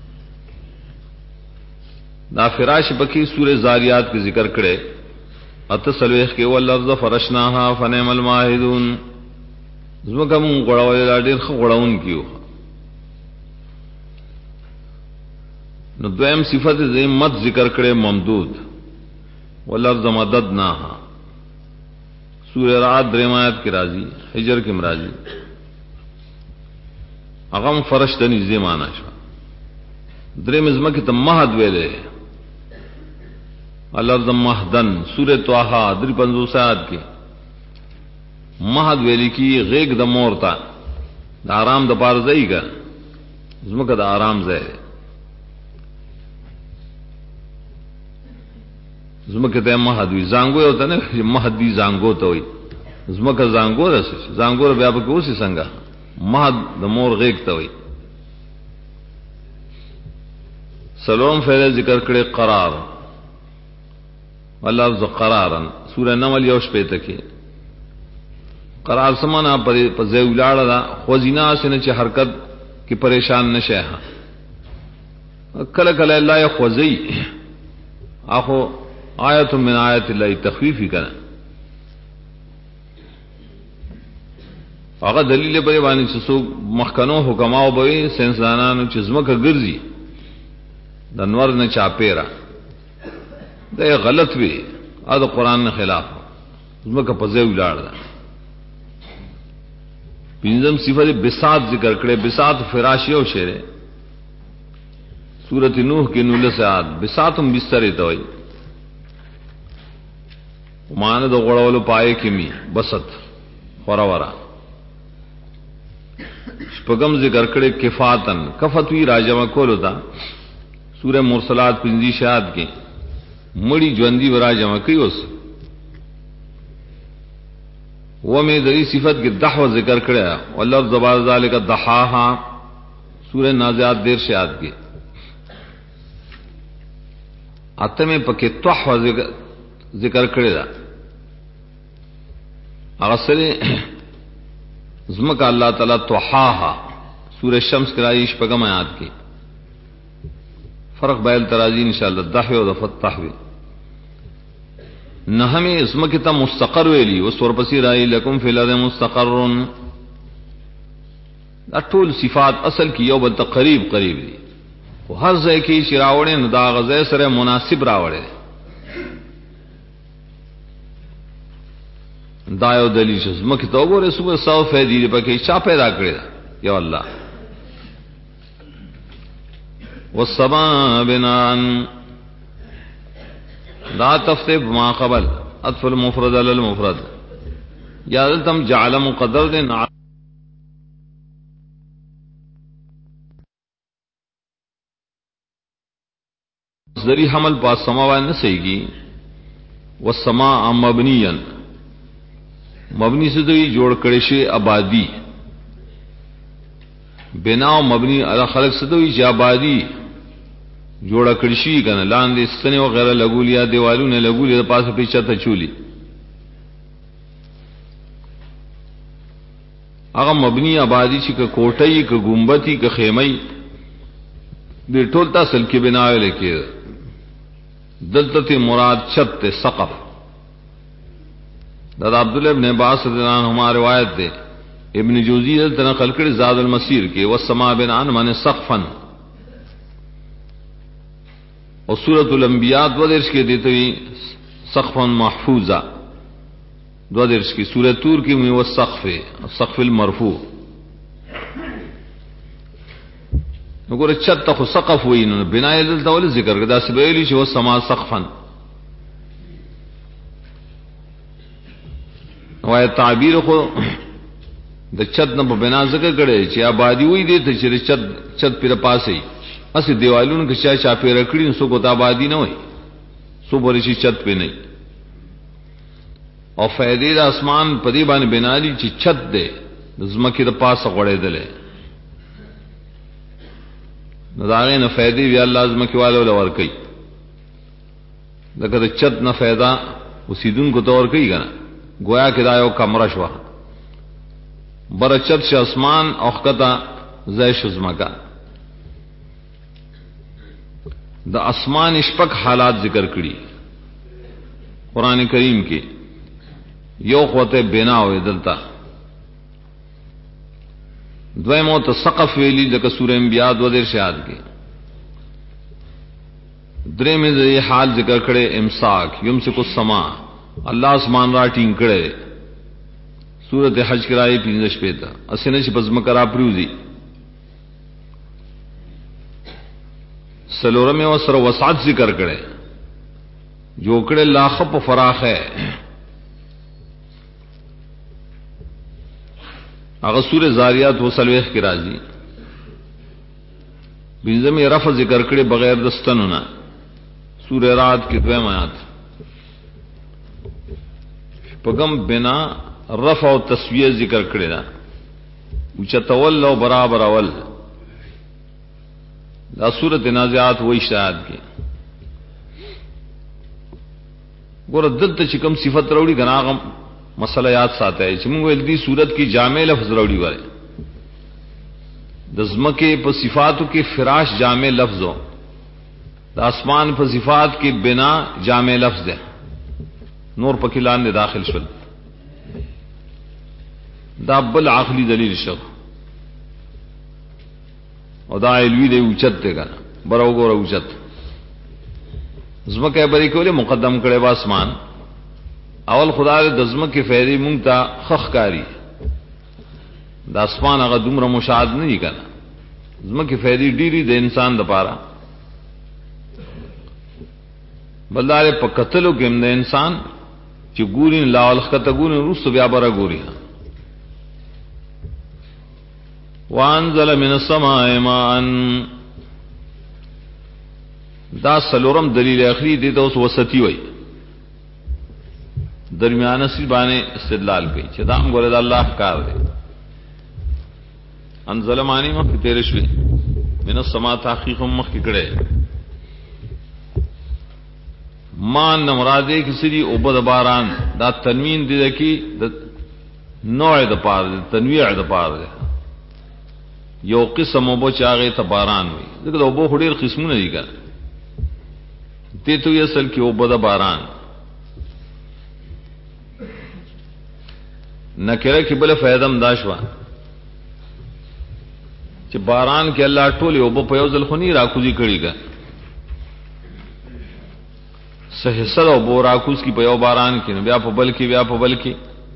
دا فراش بکی سورہ زاریات کې ذکر کړي اتصلوخ کې والارض فرشناها فنعم الماهدون زمکه مون غړول ډېر غړون کیو نو دویم صفت زمت ذکر کړي ممدود والارض مددناها سورہ رعد درمات کې راځي حجر کې راځي اغم فرشتنی زمانہ شو درې مزمکه ته مهد ویلې الارض مهدن سورۃ طه 350 آیات کې مهد ویلې کی غیګ د مورتا د آرام د پار ځایګه زمکه د آرام ځای زمکه ته مهد وی زنګو یو ته نه مهد دی زنګو ته وي زمکه زنګو رسې زنګو بیا به کوسي څنګه مهد د مور غیګ ته وي سلام فعل ذکر کړي قرار واللفظ قرارا سورہ نمل یوش پته کې قرار سمانا پر ځای ولاړه دا خوځینا سن چې حرکت کې پریشان نشه کله کله الله خوځي اخو آیت من آیت الله تخفیفی کړه هغه دلیل په باندې چې څو مخکنو حکماو به سنسانانو چې زمکه ګرځي د نور نه چاپیرا دا غلط وی دا قران نه خلاف زمکه په ځای ولاړ ده پنځم صفت بساط ذکر کړي بساط فراشی او شعر سورۃ نوح کې 19 آیات بساطم بستر ته وي مان د غړولو پای کې می بسط خورورا شپغم ذکر کړي کفاتن کفتوی راجمع کولو تا سورہ مرسلات 15 شاد کې مړی ژوندۍ راجمع کوي اوس و میں ذری صفت کی دحو ذکر کړه واللفظ بعد ذلك ضحاها سورہ نازعات 13 شاد کې اتمه پکې طحو ذکر کړه دا هغه سره زمکا اللہ تعالی طحاها سورہ شمس کرایش پغم آیات کې فرق بیل ترازی انشاءاللہ دحو و فتحو نہ ہمیں اسم کی تا مستقر ویلی اس ورپسی رائی لکم فی الارض مستقرن اٹول صفات اصل کی یو بلتا قریب قریب دی ہر ځای کی شراوڑے ندا غزے سره مناسب راوڑے دایو دلیل اسم کی تو گورے صبح سو فیدی دی پکی چا پیدا کرے دا یا اللہ والسماء بناءً لا تفتب ما قبل اطف المفرد على المفرد یا تم جعل مقدر دے ذری حمل پاس سماوات نہ صحیح کی والسماء مبنیا مبنی سے تو جوڑ کڑے شے آبادی بنا مبنی علی خلق سے تو آبادی جوڑا کڑشی کنا لاندې ستنه وغیرہ لګولیا دیوالونه لګولیا د پاسه پیچا ته چولی هغه مبنی آبادی چې ک کوټی ک گنبتی ک خیمه د ټول تاسل کې بناوي لیکي دلته مراد چھت سقف دا عبد الله ابن عباس رضی اللہ عنہما روایت ده ابن جوزی دلته نقل کړي زاد المسیر کې والسماء بناء من سقفا اور سورۃ الانبیاء دو درس کے دیتے ہوئی سقفا محفوظا دو درس کی سورۃ طور کی میں وہ سقف المرفوع نگور چھت تخ سقف ہوئی انہوں نے بنا دلتا والی ذکر کرتا سبیلی چھو سما سقفا وای تعبیر خو د چھت نہ بنا ذکر کرے چھ آبادی ہوئی دیتے چھ چھت پھر پاس ہی اسی دیوالون کے چا چا پہ رکھڑی سو کو آبادی نہ ہوئی سو بڑی چھت پہ نہیں اور فائدے آسمان پدی بان بنا لی چی چھت دے زمکی دا پاس غڑے دلے نداغے نہ فائدے بھی اللہ زمکی والے لور کئی لکہ دا چھت نہ فائدہ اسی دن کو طور کئی گا نا گویا کہ دایو کمرہ شوا بر چھت سے آسمان اوقتا زیش زمکا دا اسمان اشپک حالات ذکر کړي قرآن کریم کې یو قوت بنا ہوئے دلتا دویمو ته سقف ویلی لکه سورہ انبیاء دو دیر شہاد کې درې میں یہ حال ذکر کړي امساک یمسک السما اللہ اسمان را ټینګ کړي سورۃ حج کرای 15 پیتا اسنه چې پزما کرا پروزی سلورم میں وسر وسعت ذکر کرے جو کڑے لاخب فراخ ہے اگر سور زاریات و سلویخ کی راضی بنظم رفع ذکر کرے بغیر دستننا سور رات کی دویم آیات پگم بنا رفع و تسویہ ذکر کرے نا اچھا تول و برابر اول دا صورت نازعات و اشتہاد کی گور دلته چې کوم صفت راوړي غنا غم مسله یاد ساته چې موږ ول دي صورت کی جامع لفظ راوړي وای د زمکه په صفاتو کې فراش جامع لفظ ہو د اسمان په صفات کې بنا جامع لفظ ہے نور پکې لاندې داخل شول دا بل عقلی دلیل شو او دا علوی دے اوچت دے گا برو گو اوچت زمکہ بری کولی مقدم کرے با اسمان اول خدا دے دزمک کی فیدی مونگتا خخ کاری دا اسمان اگا دومره مشاہد نہیں کنا زمک کی فیدی ڈیری دے انسان دا پارا بلدارے پا قتلو کم دے انسان چی گورین لاول خطا گورین روس تو بیا برا گوری وانزل من السماء ماء. دا سلورم دلیل اخری دیتا اس وسطی ہوئی درمیانہ سی بانے استدلال کی چدام گورد اللہ کار دے. انزل مانی مخ تیرے شوی من السماء تحقیق مخ کڑے مان نمرادے کسی دی عبد باران دا تنوین دی کی نوع دا پار دے تنویع دا پار دے یو قسم اوبو چاگے تا باران ہوئی دیکھ دا اوبو خودیر قسمو ندی کر دیتو یہ اصل کی اوبو دا باران نکرہ کی بل فیدم داشوا چی باران کے اللہ ٹولی اوبو پیوزل خونی راکوزی کری کر سحصد اوبو راکوز کی پیو باران کی بیا پا بل کی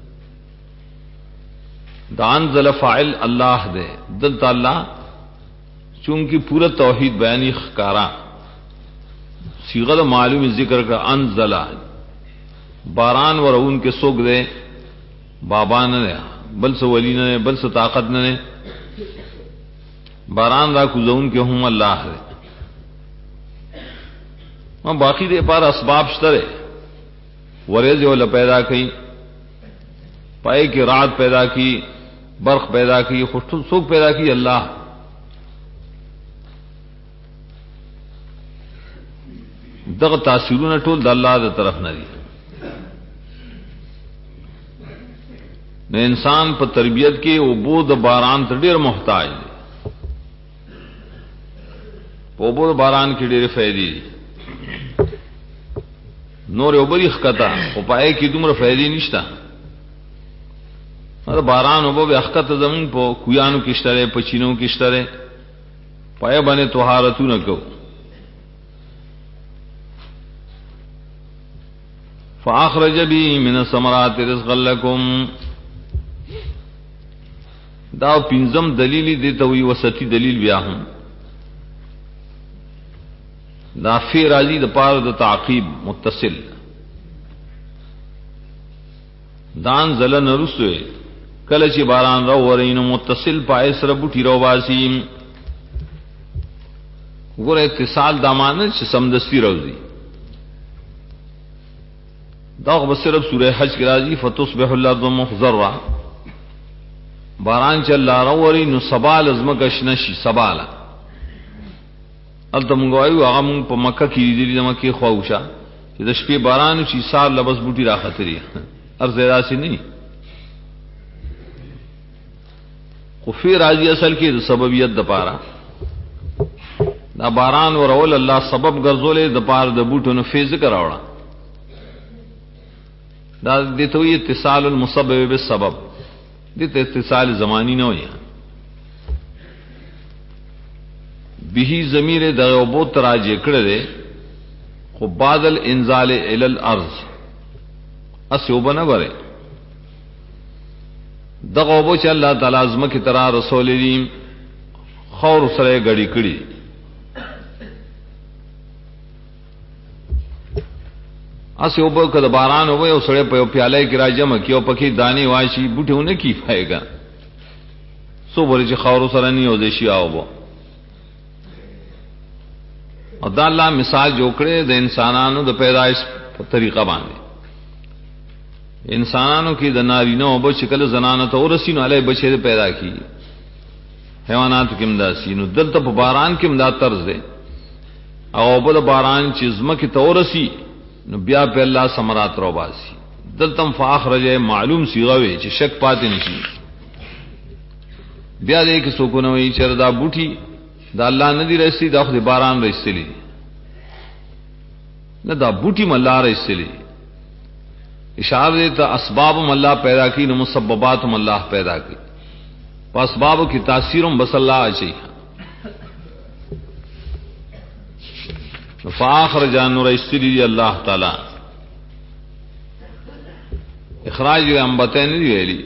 دان ذل فاعل اللہ دے دلتا اللہ چونکہ پورا توحید بیانی خکارا صیغہ معلوم ذکر کا انزلہ باران و رون کے سوگ دے بابا نہ دے بل سے ولی نہ دے بل سے طاقت نہ دے باران را کزون کے ہم اللہ دے وہاں باقی دے پار اسباب شترے وریز والا پیدا کی پائے کی رات پیدا کی برق پیدا کی خوشتل سوک پیدا کی اللہ. دغ تاثیرون ټول د الله د طرف نه دي. نو انسان په تربیت کې او بود باران ته ډیر محتاج دی. په بود باران کې ډیر فائدې دي. نور یو بری خطا او پای کې دومره فائدې نشته. دا باران وبو اخکت زمون په کویانو کې شتره په چینو کې شتره پای باندې طهارتونه کو فاخرج به من الثمرات رزقا لكم. دا پنځم دلیل دی ته وی وسطی دلیل بیا هم دا فی راضی د پاره د تعقیب متصل دان زلن رسوي کله چې باران را ورینو متصل پای سره بوټي رو باسي ګور اتصال دامانه چې سمدستی روزي دا خو صرف سورہ حج کې راځي فتصبح الارض مخضرا باران چې الله را ورینو سبال ازمکش نشي سباله الته مونږ وایو هغه مونږ په مکه کې دي د مکه خواوشه چې د شپې باران شي سال لبس بوټي را خطرې ارزه راسي نه خو فی راضی اصل کې د سببیت د پاره دا باران ورول الله سبب ګرځولې د پاره د بوټونو فی ذکر راوړه دا د توي اتصال المسبب بالسبب د اتصال زمانی نه وي به ضمیر د غوبو تراجه کړه خو بعد الانزال الى الارض اسوبنه غره دغه وبو چې الله تعالی اعظم کی طرح رسول دي خور سره غړي کړي اسی وبو کده باران وبو یو سره په پیاله کې راځم کیو پکې دانی واشي بوټونه کی پایګا سو ورې چې خور سره نه یو دیشي آوبو او دا الله مثال جوړه د انسانانو د پیدایش په طریقه باندې انسانانو کی د نارینه او بشکل زنانه ته ورسینو علی بچی پیدا کی حیوانات کې امداسي نو دلته په باران کې امداد طرز ده او په باران چې زمکه ته ورسی نو بیا په الله ثمرات رو باسي دلته فاخرج معلوم صيغه وي چې شک پاتې نشي بیا دې کې سکونه وي چردا بوټي دا الله ندی رسي دا خو باران رسېلي نه دا بوټي مله رسېلي اشارہ دیتا اسباب اللہ پیدا کی نو مسببات اللہ پیدا کی اسباب کی تاثیر بس اللہ چاہیے فآخر جانور استری اللہ تعالی اخراج انبتیں نہیں ویلی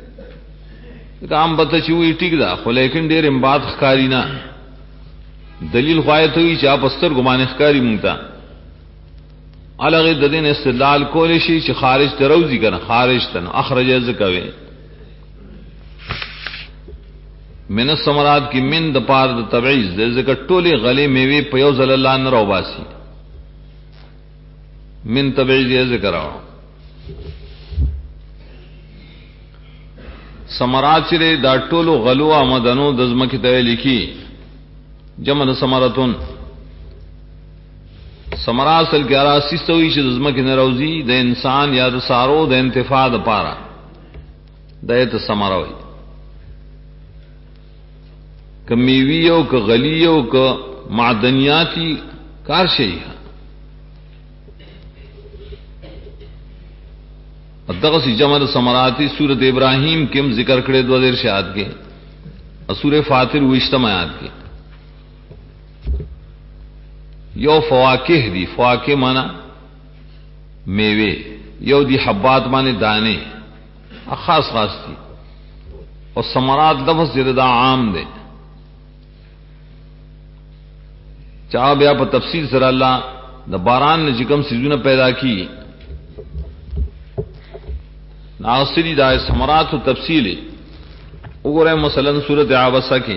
انبت چوئی ٹھیک دا خو لیکن دیر امبات خکاری نا دلیل خواہت ہوئی چاپ استر گمان خکاری مونتا الگ ددین استدلال کولشی چې خارج تروزی کنه خارج تن اخرج ذکوي من الثمرات کی من د پار د تبعیض د ذکر ټوله غلې میوه په یو ځل الله نه راو باسي من تبعیض یې ذکر راو ثمرات چې دا ټولو غلو آمدنو د ځمکې ته لیکي جمع ثمرتون ثمرات اصل کې راځي ستوي چې د ځمکې نه راوځي د انسان یا د سارو د انتفاع لپاره دایته ثمره وي کمیویو ک غلیو ک معدنیاتی کار شي دغه سی جمع ثمراتی سورۃ ابراہیم کې ذکر کړي 2000 کې سورۃ فاطر وشتم آیات کې یو فواکه دي فواکه معنا میوه یو دی حبات معنی دانے خاص خاص دي او ثمرات لفظ دا عام دي چا بیا په تفصیل سره الله د باران نه چې کوم سيزونه پیدا کی ناصری دا ثمرات او تفصیل وګورئ مثلا سورۃ عبسہ کې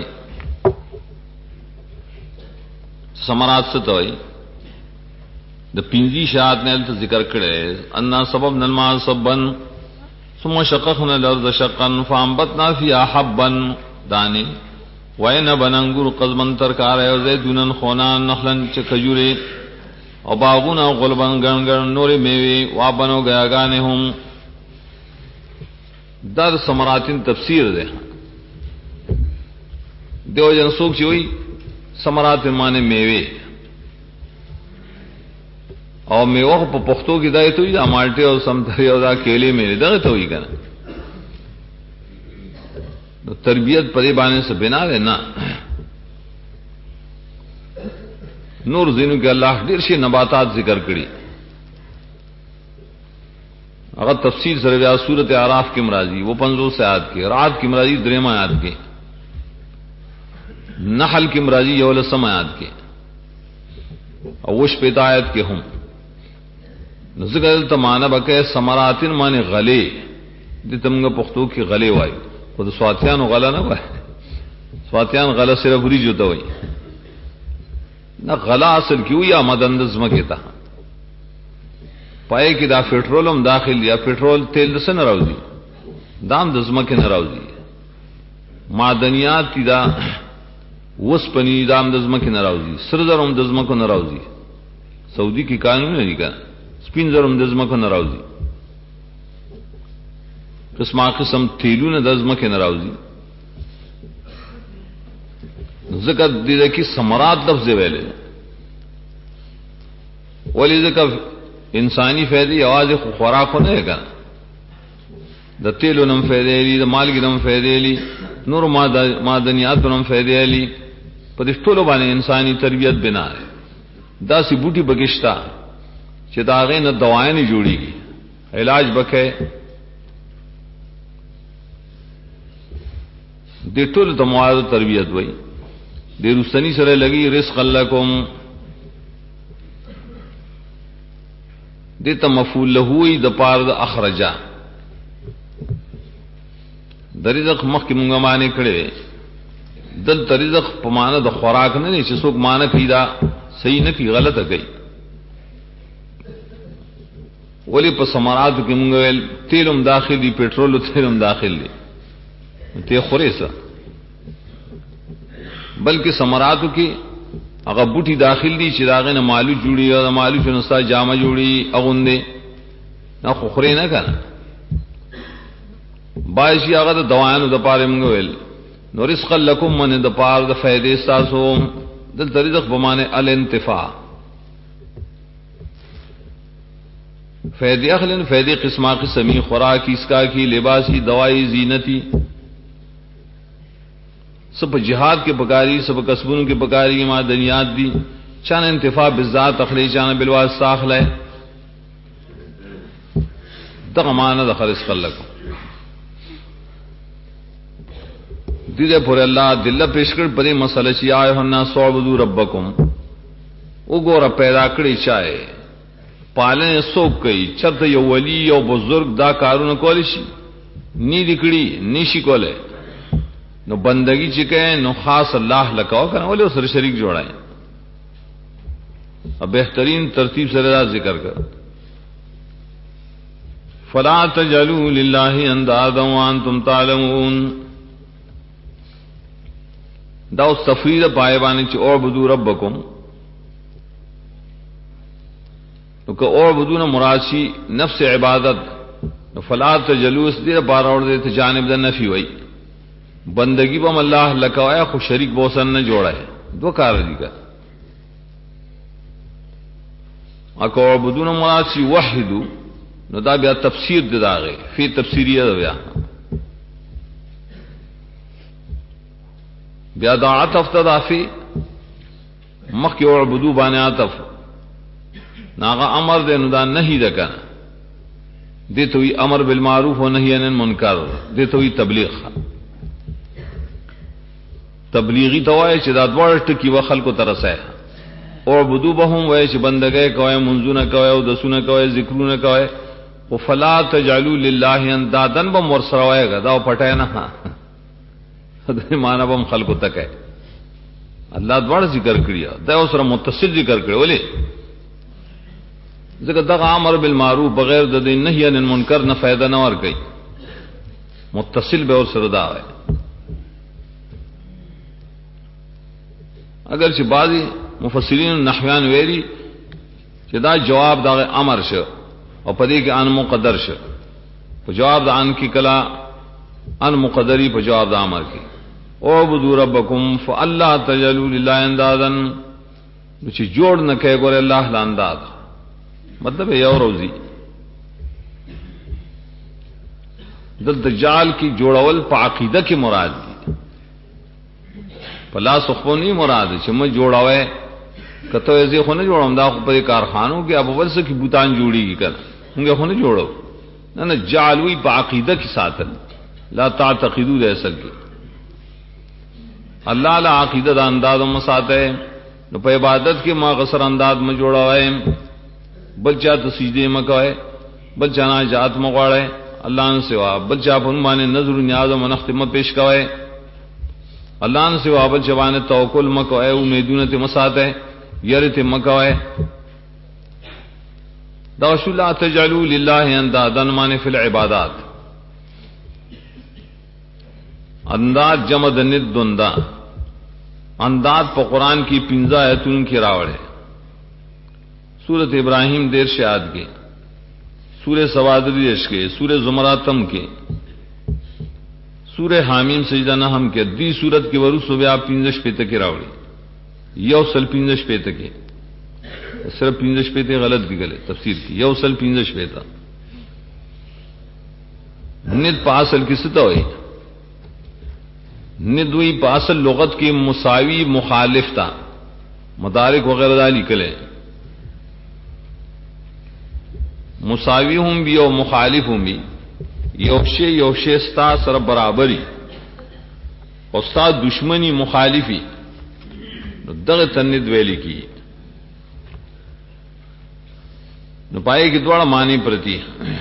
ثمرات څه توي د پنځه شات نه ذکر کړي ان سبب الماء سبن ثم شققنا الارض شقا فانبتنا فيها حبا دانه وَإِنَّ بَنَنْگُرُ قَزْمًا تَرْكَارَ وَزَيْتُونًا خُونًا نَخْلًا چکجورے اور باغون اور غلبن گنگن نور میوے وابنو گیاگانے ہم در ثمراتن تفسیر دے دیو جن سوک چی ہوئی ثمراتن مانے میوے اور میوہ پا پختو کی دائی تو ہی دا مالٹے اور سمتری اور دا کیلے میرے دا تو ہی کنا تربیت پدې باندې څه بنا ده نه نور زینو کې الله ډیر شي نباتات ذکر کړي اگر تفسیر سره بیا سورۃ اعراف کې مرাজি وہ 50 آیات کې رات کې مرাজি درېما آیات کې نحل کې مرাজি یو لسم آیات کې او وش په آیات کې هم ذکر تمانه بکې ثمراتن معنی غلې دې تمغه پښتو کې غلې وایي خود سواتیان غلا نه وای سواتیان غلا صرف وری جوته وای نه غلا اصل کیو یا مدند زمکه تا پای کې دا پټرولم داخل یا پټرول تیل د سن راوځي دام د زمکه نه راوځي معدنیات دا وس پنی دام د زمکه نه راوځي سر زرم د زمکه نه راوځي سعودي کې قانون نه دی سپین زرم د زمکه نه راوځي قسمه قسم تیلونه د ازمکه ناراضي ذکر دې کې ثمرات لفظ ویلې ولې ذکر انساني فائدې आवाज خوراک نه کړه د تیلو نم فائدې لري د مالګې نم فائدې لري نور معدنیات نم فائدې لري په دې ټولو باندې انساني تربيت بنا ده دا سی بوټي بغشتا چې دا غې نه دوايان جوړيږي علاج بکې دې ټول د مواد تربیت وای دې رسنی سره لګي رزق لکم دې ته مفعول له وي د پاره د اخرجا د رزق مخکې مونږه معنی کړي دل رزق په معنی د خوراک نه چې څوک معنی پیدا صحیح نه کی غلطه کوي ولی په ثمرات کې مونږ ویل تیلم داخلي پټرول تیلم داخلي ته خوريسه بلکې ثمراتو کې هغه بوټي داخل دي چې داغه نه مالو جوړي او مالو شنستا جامه جوړي اغوندې نه خوري نه کنه بایشي هغه د دوايانو د پاره موږ ویل نو رزق لکم من د پاره د فائدې تاسو د رزق په معنی الانتفاع فائدې اخلن فائدې قسمه قسمی خوراک اسکا کی لباسی دوائی زینتی سب جہاد کے بکاری سب کسبوں کے بکاری معدنیات دی چان انتفاع بالذات اخلی چان بالواسطہ اخلے دغمانہ دخل اس خلق دیدے پورے اللہ دلہ پیشکر پدی مسئلہ چی آئے ہونا سعبدو ربکم او گورا پیدا کری چاہے پالن سوک کئی چرت یو ولی یو بزرگ دا کارون کولی شی نی دکڑی نیشی کولے نو بندگی چکے نو خاص اللہ لکاو کرنا بولے اس شریک جوڑائیں. اب بہترین ترتیب سے رضا ذکر کر فلا تجعلوا للہ اندادا وانتم تعلمون. دا اس تفرید پائے بانی چ اعبدوا ربکم تو کہ اعبدوا مراشی نفس عبادت فلا تجعلوا اس دیر بار اور دے جانب دا نفی ہوئی بندگی بم اللہ لکوایا خو شریک بوسن نہ جوڑا ہے دو کار دی کا اکو عبدون مراشی وحدو نو دا بیا تفسیر دے داغے فی تفسیریہ دا بیا دا عطف تدافی مخی عبدو بانے عطف ناغا امر دے نو دا نہیں دا کنا دے توی امر بالمعروف و نہی عن المنکر دے توی تبلیغ تبلیغی توائے چھ دا دوار ٹکی و خلق و ترسائے اعبدو بہم وے چھ بندگے کوئے منزو نہ کوئے و دسو نہ کوئے ذکرو نہ کوئے و فلا تجعلوا للہ اندادن بم ورسروائے گا دا پٹھائے نہ مانا بم خلق و تکے اللہ دوار ذکر کریا دا اسرا متصل ذکر کرے ولی ذکر دا عمر بالمعروف بغیر دا دین نہی عن المنکر نہ فائدہ نہ ور گئی متصل بے اسر دا ہے. اگر چھ بعضی مفسرین نحویان ویری چھ دا جواب دا امر شو اور پدی کے ان مقدر شو جواب دا ان کی کلا ان مقدری پہ جواب دا امر کی اعبدوا ربکم فاللہ تجعلوا للہ اندادا چھ جوڑ نہ کہے گورے اللہ لانداد مطلب ہے یو روزی دجال کی جوڑول پا عقیدہ کی مراد کی پلا سخو نہیں مراد چھ میں جوڑاوے کتو ایسے خو نہ جوڑاؤں دا خو پر کارخانوں کہ اب اول سے کی بوتان جوڑی گی کر ہونگے خو نہ جوڑو نہ جعلوی پا عقیدہ کی ساتن لا تعتقدو دے اصل کی اللہ لا عقیدہ دا انداز مسات ہے نو پا عبادت کے ما غصر انداز میں جوڑاوے بلچا تسجدے مکوئے بلچا ناجات مغواڑے اللہ نے سوا بلچا فرمانے نظر نیاز و منخت میں پیش کوئے اللہ نے سوا بلچا بانے توکل مکوئے امیدونت مساتے یرت مکوئے دوشو لا تجعلوا للہ اندادا مانے فی العبادات انداز جمع ند دندا انداز پا قرآن کی 15 آیتون کی راوڑے سورت ابراہیم دیر شہاد کے سورہ سوادریش کے سورہ زمراتم کے سورہ حامیم سجدہ نحم کے دی سورت کے ورس و بیا 15 پیتے کے راوڑی یوسل 15 پیتے کے صرف 15 پیتے غلط بھی گلے تفسیر کی یوسل 15 پیتا ند پاسل کی سطح ہوئی ندوی پاسل لغت کی مساوی مخالف تھا مدارک وغیرہ دالی کلے مساوی ہوں بھی اور مخالف ہوں بھی یوشے ستا سر برابری اور ستا دشمنی مخالفی دغ تند ویلی کی نو پائے کی دوڑا معنی پرتی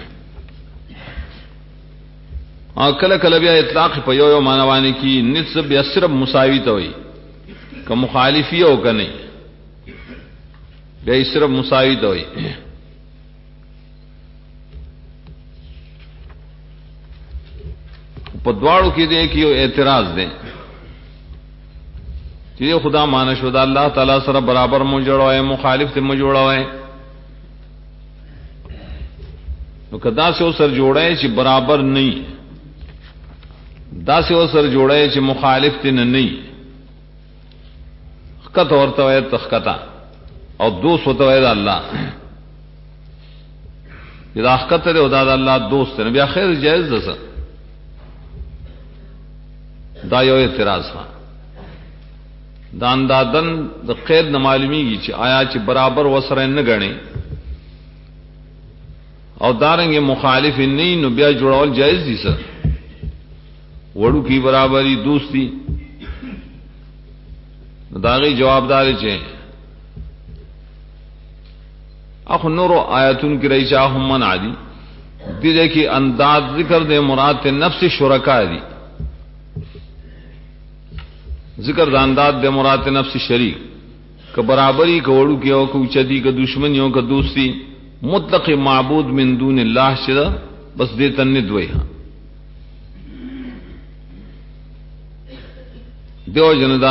کل کل بیا اطلاق پہ یو مانوانی کی نصب یا صرف مساوی تو ہوئی کہ مخالفی ہو کہ نہیں بیا صرف مساوی تو ہوئی پدواڑوں کی دیں کہ اعتراض دیں چیزیں خدا مانش ودا اللہ تعالیٰ سر برابر مو جوڑوائے مخالف سے مو جوڑوائے تو کدا سے وہ سر جوڑے چی برابر نہیں دا سے وہ سر جوڑے چی مخالف تن نہیں حقت ورطا ہے تخکتا اور دوست ہوتا ہے دا اللہ اذا حقت ہے دا اللہ دوست ہے نبی خیر جائز دسا دا یو اعتراض خان دا اندادن دا قید نمالمی گی چی آیا چی برابر وسرین نگنے اور دارنگ مخالف نہیں نو بیا جوڑاول جائز دی سر وڑو کی برابری دوستی داغی جواب داری چاہیں اخو نورو آیتون کی رئی چاہم من عادی دی دے کی انداز ذکر دے مراد تے نفس شرکا دی ذکر دانداد دے مراد نفس شریک کہ برابری کا وڑو کیا کہ اچدی کا دشمنیوں کا دوستی مطلق معبود من دون اللہ شدہ بس دے تند وئی ہاں دیو جندا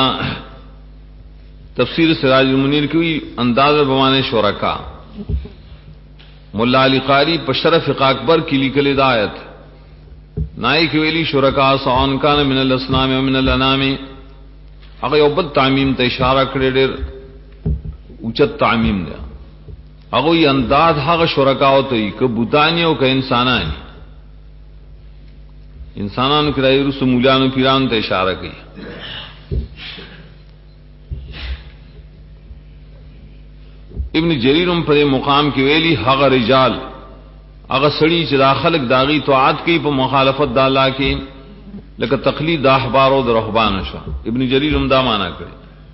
تفسیر سراج المنیر کی انداز بمانے شرکا ملا علی قاری پشرف اکبر کی لکھل ہدایت نائی کی ویلی شرکا سعان کان من الاسنام و من الانام اگر یوبت تعمیم تا اشارہ کرے دیر اچت تعمیم دیا اگر یہ انداز حق شرکاو تو ہی کہ بوتانی ہو کہ انسانانی انسانانو کرائی رسو مولیانو پیرانو تا اشارہ کی ابن جریرم پر مقام کی ویلی حق رجال اگر سڑی چدا خلق داغی طاعت کی پا مخالفت دا اللہ کی لکہ تقلید دا احبارو دا رحبانو شا ابن جریرم دا مانا کرے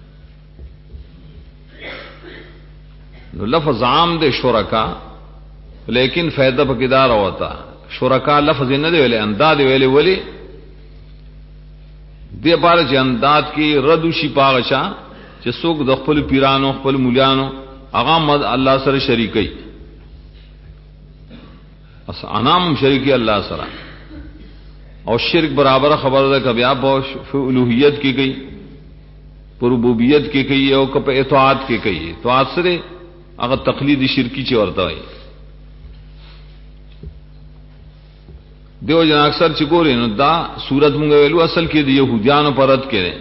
نو لفظ عام دے شرکا لیکن فیدہ پا کدار ہوتا شرکا لفظ نہ دے ویلے انداد ویلے ولی دے بارا چی انداد کی ردو شی پاغشا چی سوک دا خپل پیرانو خپل مولیانو اغام اللہ سر شریکی انام شریکی اللہ سر اور شرک برابر خبر دا کبھی آپ الوہیت کی گئی ربوبیت کی گئی اور کب اطاعت کی گئی اطاعت سرے اگر تقلید شرکی چی ورتا ہوئی دیو جن اکثر چکورے نو دا سورت منگا ویلو اصل کی دی یہودیان پر رد کرے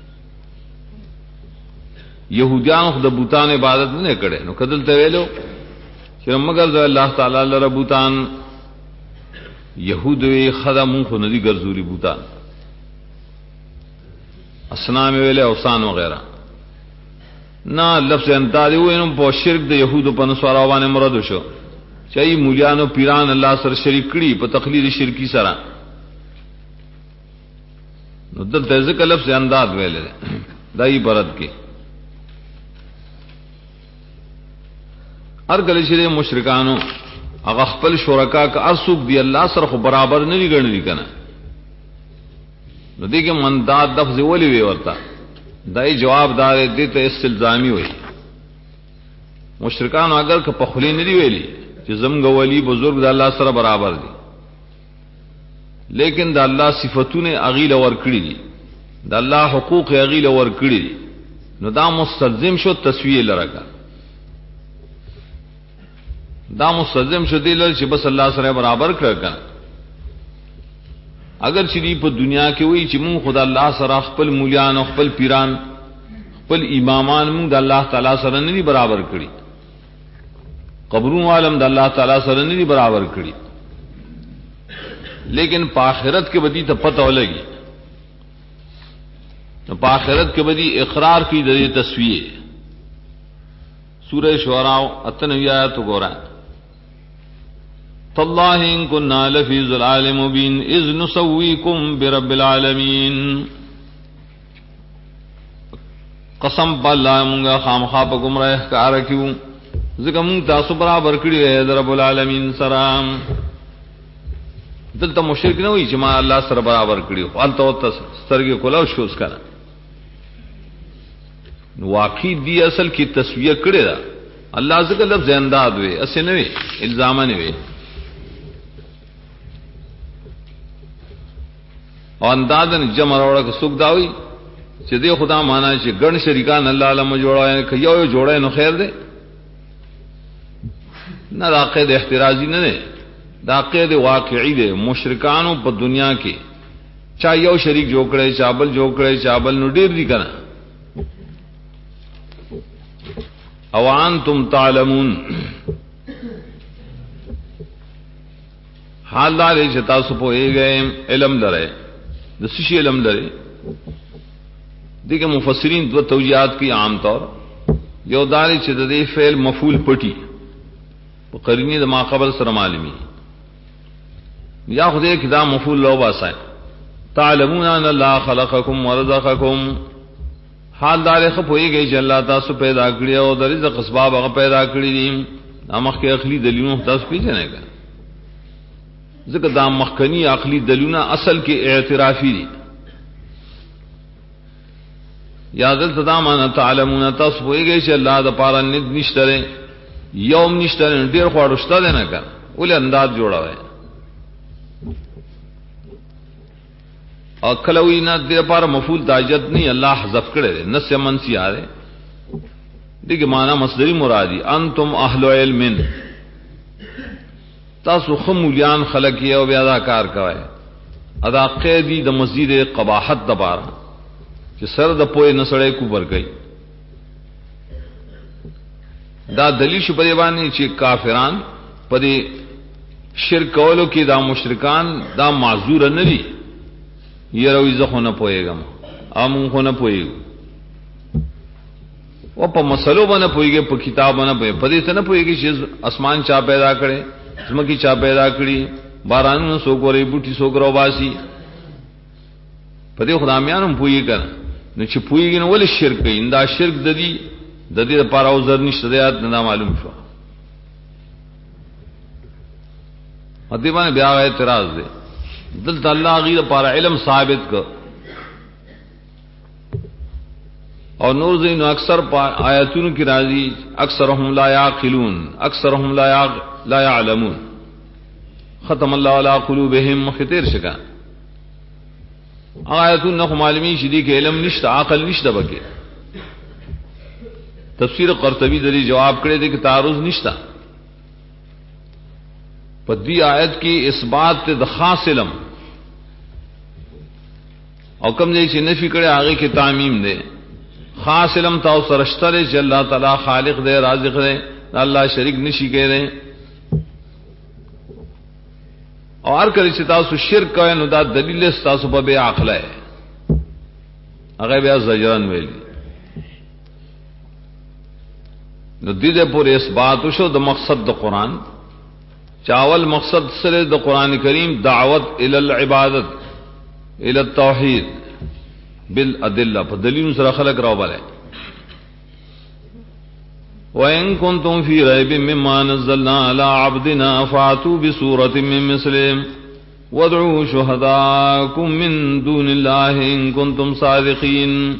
یہودیان خود بوتان عبادت نہیں کرے نو قدل تے ویلو کہ مگر ذو اللہ تعالی لرا بوتان یہود وی خدا من خو ندی گرزوری بوتان اصنام ویلے اوسان وغیرہ نہ لفظ انتادی ہوئے نو پو شرک دے یہود پا نسواراوان مرادو شو چاہی مولیانو پیران اللہ سر شریک کری پا تقلید شرکی سرا نو دل تیزک لفظ انداد ویلے دائی برد کی ہر گلی شدے مشرکانو اگا خپل شرکا کا ارسوک دی اللہ سر خو برابر نہیں گرن دی کنا نو دیکھیں منداد لفظ ولی وی ورتا دائی جواب دارے دیتا استلزامی ہوئی مشرکانو اگر کہ پخلی نہیں ویلی کہ زمگ ولی بزرگ دا اللہ سر برابر دی لیکن دا اللہ صفتوں نے اغیل ورکڑی دی دا اللہ حقوق اغیل ورکڑی دی نو دا مستلزم شو تسویہ لرکا دا مستلزم شو دی لر چی بس اللہ سر برابر کرکا اگر چی پا دنیا کی ہوئی چی من خدا اللہ سر خپل مولیان خپل پیران خپل امامان من دا اللہ تعالی سر نہیں برابر کری قبرون عالم دا اللہ تعالی سر نہیں برابر کری لیکن پاخرت کے بدی تا پتہ ہو لگی پاخرت کے بدی اقرار کی دری تسویہ سورہ شعراء 98 آیت گورا تاللہ ان کننا لفی ضلال مبین اذ نسویکم برب العالمین قسم پا اللہ منگا خامخواہ پا گمراہ کارکیوں ذکر منگ تاسو برابر کری رہے در رب العالمین سرام دلتا مشرک نہ ہوئی چما اللہ سر برابر کری خالتا ہوتا سرگی کلاو شوز کرا واقعی دی اصل کی تسویہ کرے دا اللہ ذکر لفظ انداد ہوئے اسے نوے الزامہ نوے اور اندادن جمع روڑا کا سکھ داوئی چی دے خدا مانا چی گن شریکان اللہ علم جوڑا ہے کہ یو جوڑا ہے نو خیر دے نہ دا قید احترازی نہ دے دا قید واقعی دے مشرکانوں پا دنیا کی چاہ یو شریک جوکڑے چابل جوکڑے چابل نو دیر دی کنا اوانتم تعلمون حال دارے چتا سپو اے گئے علم لرے دسشی علم لرے دیکھیں مفسرین دو توجیہات کی عام طور یو دارے چتا دے فعل مفعول پٹی قرینی دا ما قبل سر معلومی یا خود ایک دا مفعول لو باسائیں تعلمون ان اللہ خلقکم ورزقکم حال دار خپ ہوئی گئی کہ اللہ تاسو پیدا کری او در رزق اسباب اگر پیدا کری دیم دامخ کے عقلی دلیلوں تاسو پیجنے گا ذکر دام مخکنی عقلی دلیلوں اصل کی اعترافی دی یا دلته دا معنا تعلمون تاسو پوهیږئ چې الله د پاره ند نشته یوم نشته ډیر خوړشته نه کړ ولې انداز جوړاوه او کلوی نه د لپاره مفعول تاجت نه الله حذف کړي نس منسی آره دغه معنا مصدری مرادی انتم اهل علم تاسو خمولیان خلق یو بیا دا کار کوي ادا قیدی د مزید قباحت د بار چې سر د پوی نسړې کو ور گئی دا دلیل شو په باندې چې کافران په شرک کولو کې دا مشرکان دا معذور نه دي یروي زخه نه پويګم امون خو نه پويګ او په مسلو باندې پويګي په کتاب باندې پوي په دې ته نه پويګي چې اسمان چا پیدا کړي زمکی چا پیدا کړي باران سو ګوري بوټي سو ګرو باسي په دې خدامیانم پوي کړه نو چې پويګي نو ول شرک کین دا شرک د دې لپاره او زر نشته یاد نه معلوم شو ادي باندې بیا اعتراض دی دلته الله غیر لپاره علم ثابت کو اور نور زین اکثر آیاتونو کی راضی اکثرهم لا یعقلون اکثرهم لا يعلمون ختم الله على قلوبهم مختیر شکا آیاتون نخ معلومی شدی کہ علم نشتا عقل نشتا بکے تفسیر قرطبی دلی جواب کرے دے کہ تعارض نشتا پدی آیت کی اثبات د خاص علم او کم دے چې نفی کرے آگے کی تعمیم دے خاص علم تا سرشتر چې اللہ تعالی خالق دے رازق دے اللہ شریک نشی کہہ دے اور کله چې تاسو شرک کوئ نو دا دلیل تاسو په بے عقل ہے هغه بیا زجران ویلی نو دې پورې اثبات وشو د مقصد د قران چاول مقصد سره د قران کریم دعوت ال العبادت ال التوحید بالادله په دلیل سره خلق راو بلای وَإِن كُنتُمْ فِي رَيْبٍ مِّمَّا نَزَّلْنَا عَلَىٰ عَبْدِنَا فَأْتُوا بِسُورَةٍ مِّن مِّثْلِهِ وَادْعُوا شُهَدَاءَكُم مِّن دُونِ اللَّهِ إِن كُنتُمْ صَادِقِينَ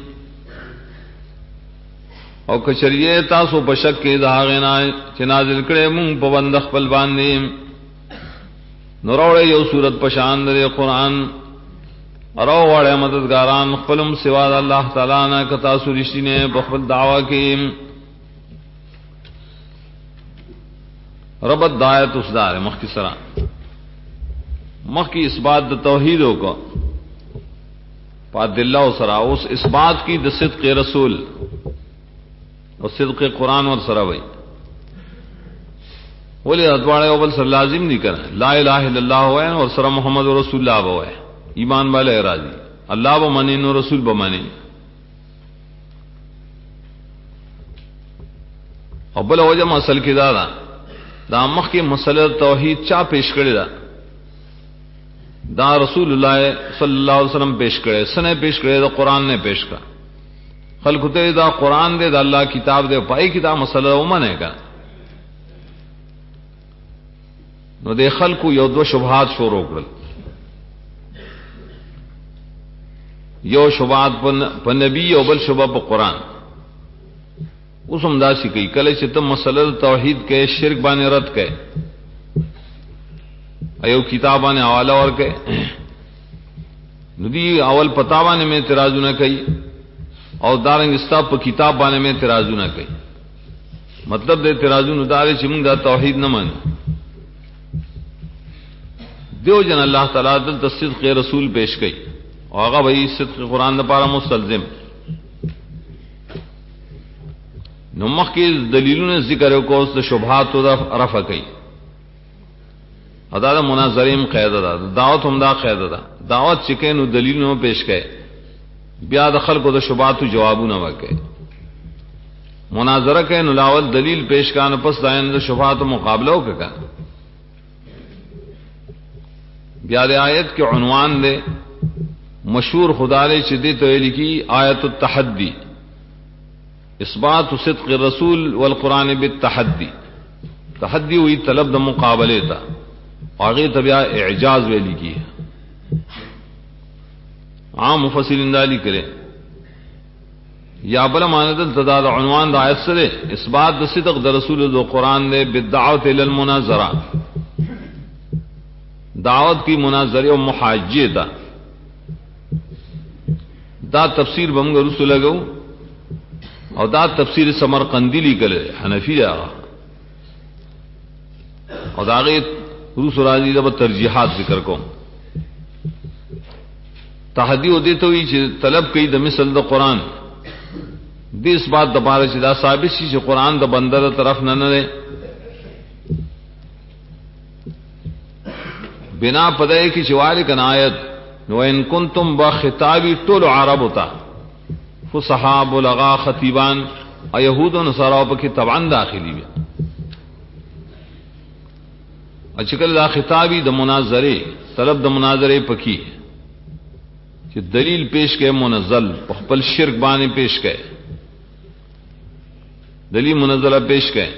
او کچریه تاسو په شک کې دا غنا چې نازل کړي مونږ په بند خپل باندې نوروړې یو صورت په شان د قرآن اراوړې مددګاران خپلم سوا د الله تعالی نه ک تاسو رښتینه په خپل دعوا کې ربط دایت اسدار مختصرا مخی اس بات د توحیدوں کو پاد اللہ سرا اس اس بات کی د صدق رسول اور صدق قرآن اور سرا بھائی بولے ادواڑے اول سر لازم نہیں کرنا لا الہ الا اللہ ہوئے اور سرا محمد رسول اللہ ہوئے ایمان والے راضی اللہ و مانی نو رسول بمانی ابل وجہ مسل کی دادا دا مخ کی مسئلہ توحید چا پیش کرے دا رسول اللہ صلی اللہ علیہ وسلم پیش کرے سنے پیش کرے دا قرآن نے پیش کر خلق تے دا قرآن دے دا اللہ کتاب دے پائی کتاب مسئلہ امن ہے کا نو دے خلق یو دو شبہات شروع کر یو شبہات پا نبی یو بل شبہ پا قرآن اس امداسی کئی کلے چې تم مسئلہ توحید کے شرک بانے رد کے ایو کتاب بانے حوالہ اور کے ندی اول پتا بانے میں اعتراض نہ کئی اور دارنگ استا پا کتاب بانے میں اعتراض نہ کئی مطلب دے اعتراض نہ دارے چمنگ دا توحید نہ مان دیو جن اللہ تعالیٰ دل صدق رسول پیش کئی اور آغا بھئی صدق قرآن دا پارا مستلزم نمخ کی دلیلوں ذکر کو اس شبہات تو رفع کی ادا مناظریم قید دا دعوت ہم دا قید دا دعوت چکے نو دلیلوں پیش کئے بیا دخل کو تو شبہات جواب نہ وکے مناظرہ کے نلاول دلیل پیش کا پس دائن شبہات مقابلہ ہو کا بیا دے آیت کے عنوان دے مشہور خدا نے چدی تو لکھی آیت التحدی اثبات صدق الرسول والقرآن بالتحدی تحدی ہوئی طلب دا مقابلے تا آگے طبیعہ اعجاز ویلی کی ہے عام مفسرین دالی کرے یا بل ماند تداد عنوان دا آیت سره اثبات د صدق د رسول دو قرآن دے بالدعوت الى المناظرہ دعوت کی مناظرے و محاجے دا تفسیر بمگ رسول لگو اور دا تفسیر سمرقندی لیکل حنفی دا اور داغه روس راضی دا ترجیحات ذکر کو تحدی و دیته وی چې طلب کوي د مثل د قرآن دې اس بات د پاره چې دا ثابت شي چې قرآن د بندر طرف نه نه بنا پدای کی چوال کن آیت نو ان کنتم بخطابی طول عرب ہوتا فصحا بلغا خطیبان اور یہود و نصارا پکی طبعا داخلی بھی اچکل دا خطابی دا مناظرے طلب دا مناظرے پکی کہ دلیل پیش کے منزل پخپل شرک بانے پیش کے دلیل منزلہ پیش کے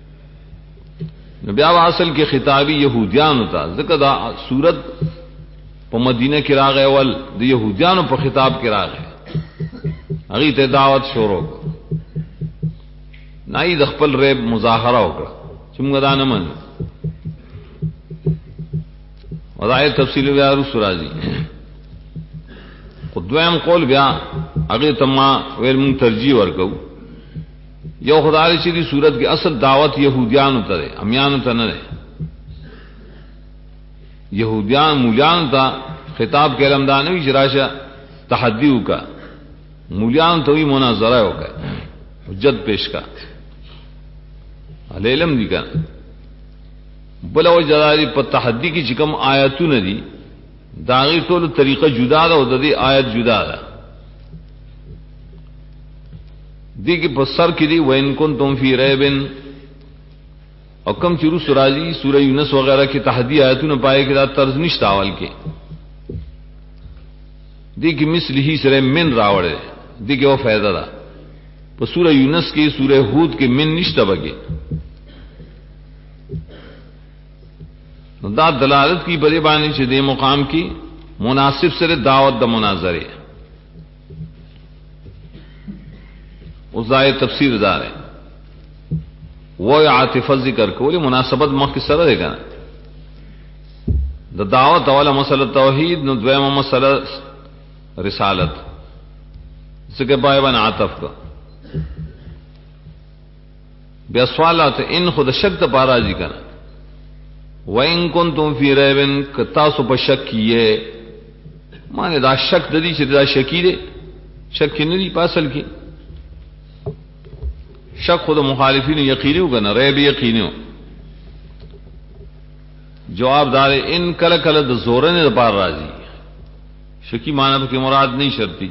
بیا اصل کے خطابی یہودیان ہوتا ذکر دا صورت پا مدینہ کی راغ اول دا یہودیانو پا خطاب کی راغ اغیت دعوت شروع نائی دخپل ریب مظاہرہ ہوگا چمگا دا نمن وضائی تفصیل بیا رسول راضی خدویم قول بیا اغیت ما ویل من ترجیح ورکو یو خدای چې دی صورت کې اصل دعوت یهودیانو ته ده امیانو ته نه ده یهودیان مولیان ته خطاب کې علمدان وی جراشه تحدی وکا مولیان ته وی مناظره وکا حجت پیش کا علم دی کا بل او جلاری په تحدی کې چې کوم آیاتونه دي داغي ټول طریقه جدا ده او د دې آیت جدا ده دی کی پسر کی دی وَإِن كُنتُمْ فِي رَيْبٍ اور کم چرو سراجی سورہ یونس وغیرہ کی تحدی آیتوں نے پائے کہ دا طرز نشت آول کے دی کی مثل ہی سرے من راوڑے دی کی وہ فائدہ دا پا سورہ یونس کی سورہ ہود کی من نشت بگے دا دلالت کی بڑی بانی سے دے مقام کی مناسب سرے دعوت دا مناظرے ازائے تفسیر دار ہے وہ عاطفت ذکر کو بولے مناسبت مخ کی سر دے گا دا دعوت اولا مسئلہ توحید نو دویمہ مسئلہ رسالت سکے پائے بن عاطف کا بیا سوالات ان خود شک پارا جی کنا وَإِن كُنتُمْ فِي رَيْبٍ کتاسو پا شک کیے مانے دا شک دا دی چھے دا شکی دے شک کی ندی پاسل کی شک خود مخالفین یقینی ہوگا نا ریب یقینی ہو جواب دار ان کل کل د زورن د پار راضی شکی معنی کی مراد نہیں شرطی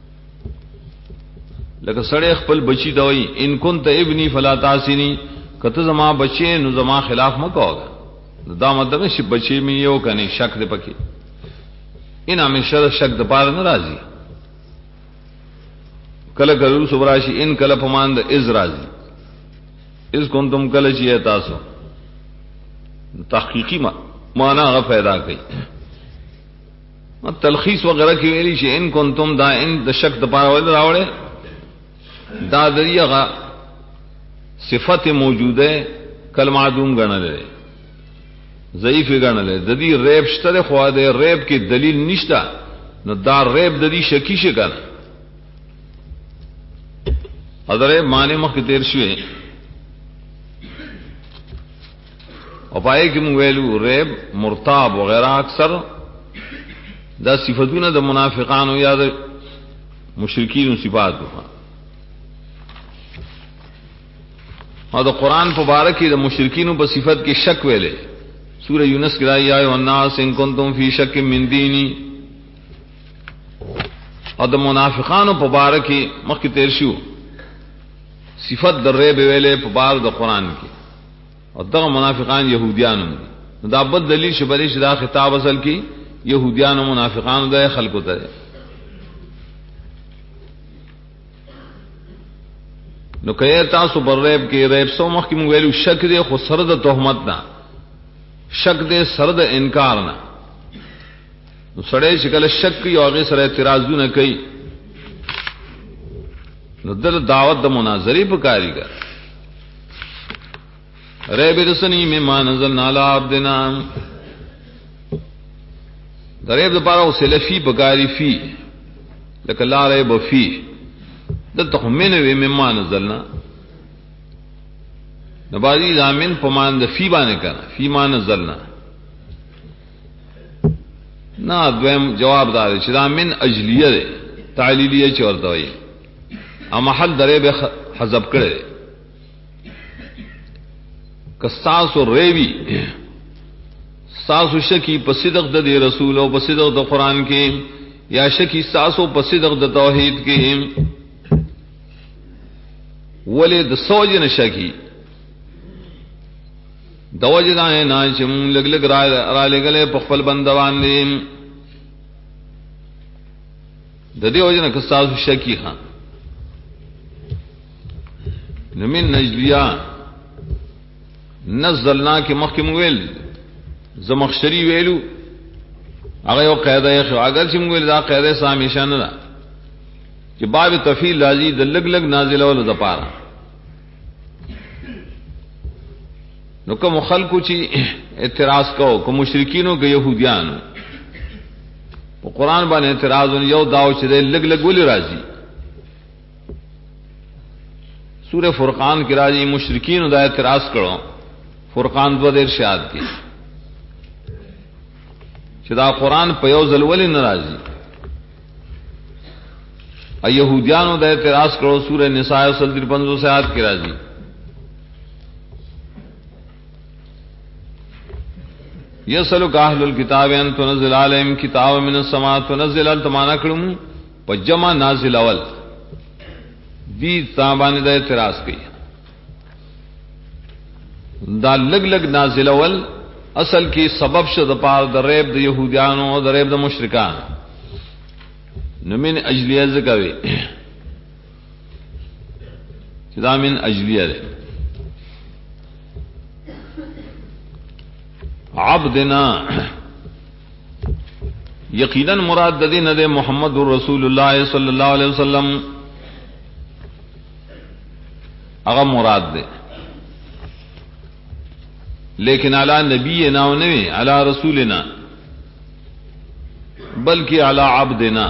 لکه سڑے خپل بچی دوئی ان کنت ابنی فلا تاسینی کته زما بچے نو زما خلاف مکو ہوگا دا مطلب ہے بچے میں یو کنی شک دے پکی ان ہمیشہ شک د پار ناراضی کل کل سبراشی ان کل پماند از راضی از کن تم کل چیئے تاسو تحقیقی معنی غا پیدا کی تلخیص وغیرہ کی ویلی چی ان کن تم دا ان دا شک دا پارا ولی راوڑے دا دریہ غا صفت موجود ہے کل معدوم گنا لے ضعیف گنا لے ددی ریب شتر خواہ دے ریب کی دلیل نشتا نو دا ریب ددی شکی شکن ادرے معنی مخ تیر شوئے اور پائے کہ مویلو ریب مرتاب وغیرہ اکثر دا صفتون دا منافقان و یا دا مشرکین و صفات کو اور دا قرآن مبارکی دا مشرکین و صفت کی شک ویلے سورہ یونس کی رائی آئے والناس ان کنتم فی شک من دینی اور دا منافقان و مبارکی مخ تیر شو صفت در ریب ویلے پبار دا قرآن کی اور دا منافقان یہودیان دی دا بد دلیل شبریش دا خطاب اصل کی یہودیان و منافقان دا خلق ہوتا ہے نو کہے تاسو بر ریب کی ریب سو مخ کی مویلو شک دے خود سرد تہمت نا شک دے سرد انکار نا نو سڑے شکل شک کی اور سر اعتراض نہ کئی نو دل دعوت د مناظری پکاری کا ریب رسنی مما نزلنا علی عبدنا دریب د پاره سلفی پکاری فی لک لا ریب فی د تخمن و مما نزلنا نبازی زامن پمان د فی باندې کړه فی ما نزلنا نا دویم جواب دار چې دا من اجلیه ده تعلیلیه چورته وي ا محل درې به حذف کړي کساس او ریوی ساسو شکی په صدق د رسول او په صدق د قران کې یا شکی ساسو په صدق د توحید کې ولید سوجن شکی دوجدا نه چې لګ لګ را لګلې په خپل بندوان دي د دې وجنه کساس شکی خان نمن نجلیا نزلنا کې مخکم ویل زمخشری ویلو هغه یو قاعده یې شو اگر چې موږ ویل دا قاعده سامیشان نه چې باب تفیل راځي د لګ لګ نازل ول د پاره نو کوم خلکو چې اعتراض کو مشرکینو کې يهوديانو په قران باندې اعتراض یو داو چې لګ لګ ول راځي سورہ فرقان کی راضی مشرکین دا اعتراض کرو فرقان دو دیر شاد کی چدا قرآن پیو زلول ناراضی یہودیانو دا اعتراض کرو سورہ نساء 53 سے آیات کی راضی یسلک اہل الکتاب ان تنزل علیہم کتاب من السماء تنزل التمانا کرم پجما نازل اول دی تابانی دا اعتراض کی دا لگ لگ نازل اول اصل کی سبب شد پار دا ریب دا یہودیانو دا ریب دا مشرکان نمین اجلیہ ذکوی چدا من اجلیہ دے عبدنا یقیناً مراد دین دے محمد رسول اللہ صلی اللہ علیہ وسلم اغا مراد دے لیکن علی نبینا و نوی علی رسولنا بلکہ علی عبدنا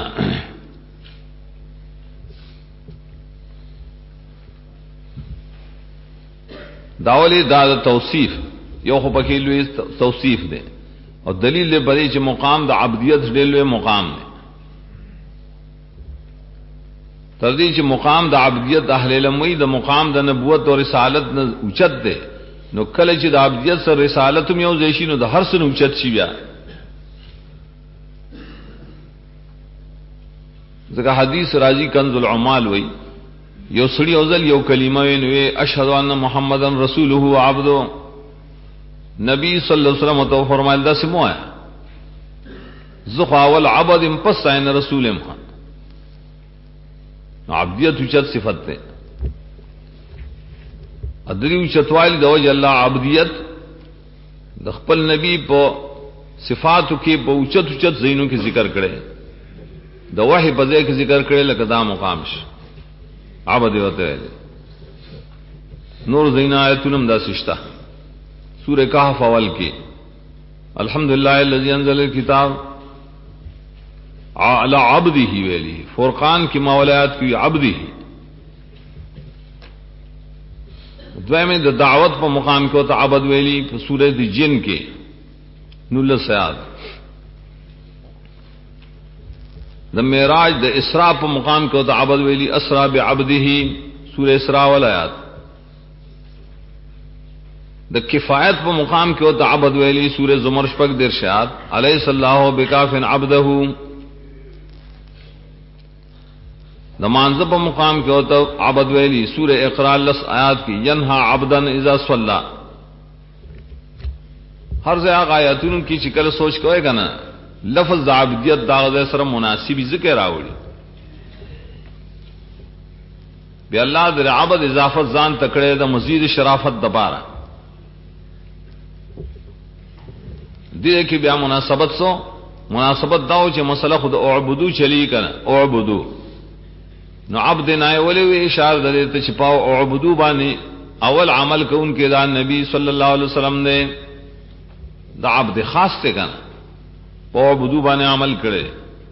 داولی دا توصیف یو خو پکې لوی توصیف دے اور دلیل دے بری چې مقام دا عبدیت ډېر لوی مقام دے تردی چې مقام د عبدیت اهل علم وی د مقام د نبوت او رسالت نه اوچت ده نو کله چې د عبدیت سره رسالت هم یو ځای شي نو د هر څه اوچت شي بیا ځکه حدیث راځي کنز العمال وی یو سړی اوزل یو کلمه وی اشهد ان محمدن رسوله و عبده نبی صلی الله علیه وسلم تو فرمایل دا سمو ہے زخوا والعبد پس عین رسول محمد عبدیت اچت صفت تے ادری اچتوالی دوج اللہ عبدیت دخپل نبی پو صفاتو کی پو اچت اچت زینوں کی ذکر کرے دا وحی بزے کی ذکر کرے لکہ دا مقامش عبدیت ہے نور زینہ آیتونم دا سشتہ سورہ کہف اول کی الحمدللہ الذی انزل الکتاب علی عبدہ ویلی فرقان کی مولایات کی عبدہ دوائمیں دا دعوت پا مقام کو تا عبد ویلی سورہ دی جن کے نول سیاد دا معراج دا اسراء پا مقام کو تا عبد ویلی اسراء بعبدہ سورہ اسراء والآیات دا کفایت پا مقام کو تا عبد ویلی سورہ زمر شپک در شیاد علیہ اللہ بکافن عبدہ نماز پا مقام کے ہوتا عبد ویلی سورہ اقرا لس آیات کی ینہا عبدن اذا صلی ہر سے آگ آیاتون کی چکل سوچ کوئے گا نا لفظ دا عبدیت دا غزہ سر مناسبی ذکر آوڑی بی اللہ در عبد اضافت زان تکڑے دا مزید شرافت دبارا دیئے کہ بیا مناسبت سو مناسبت داو چے مسئلہ خود اعبدو چلی کنا اعبدو نو عبدنا ولې اشاره درې ته چپاو او عبدو باندې اول عمل کون کې دا نبی صلی الله علیه وسلم نے دا عبد خاص ته کنه او عبدو باندې عمل کړي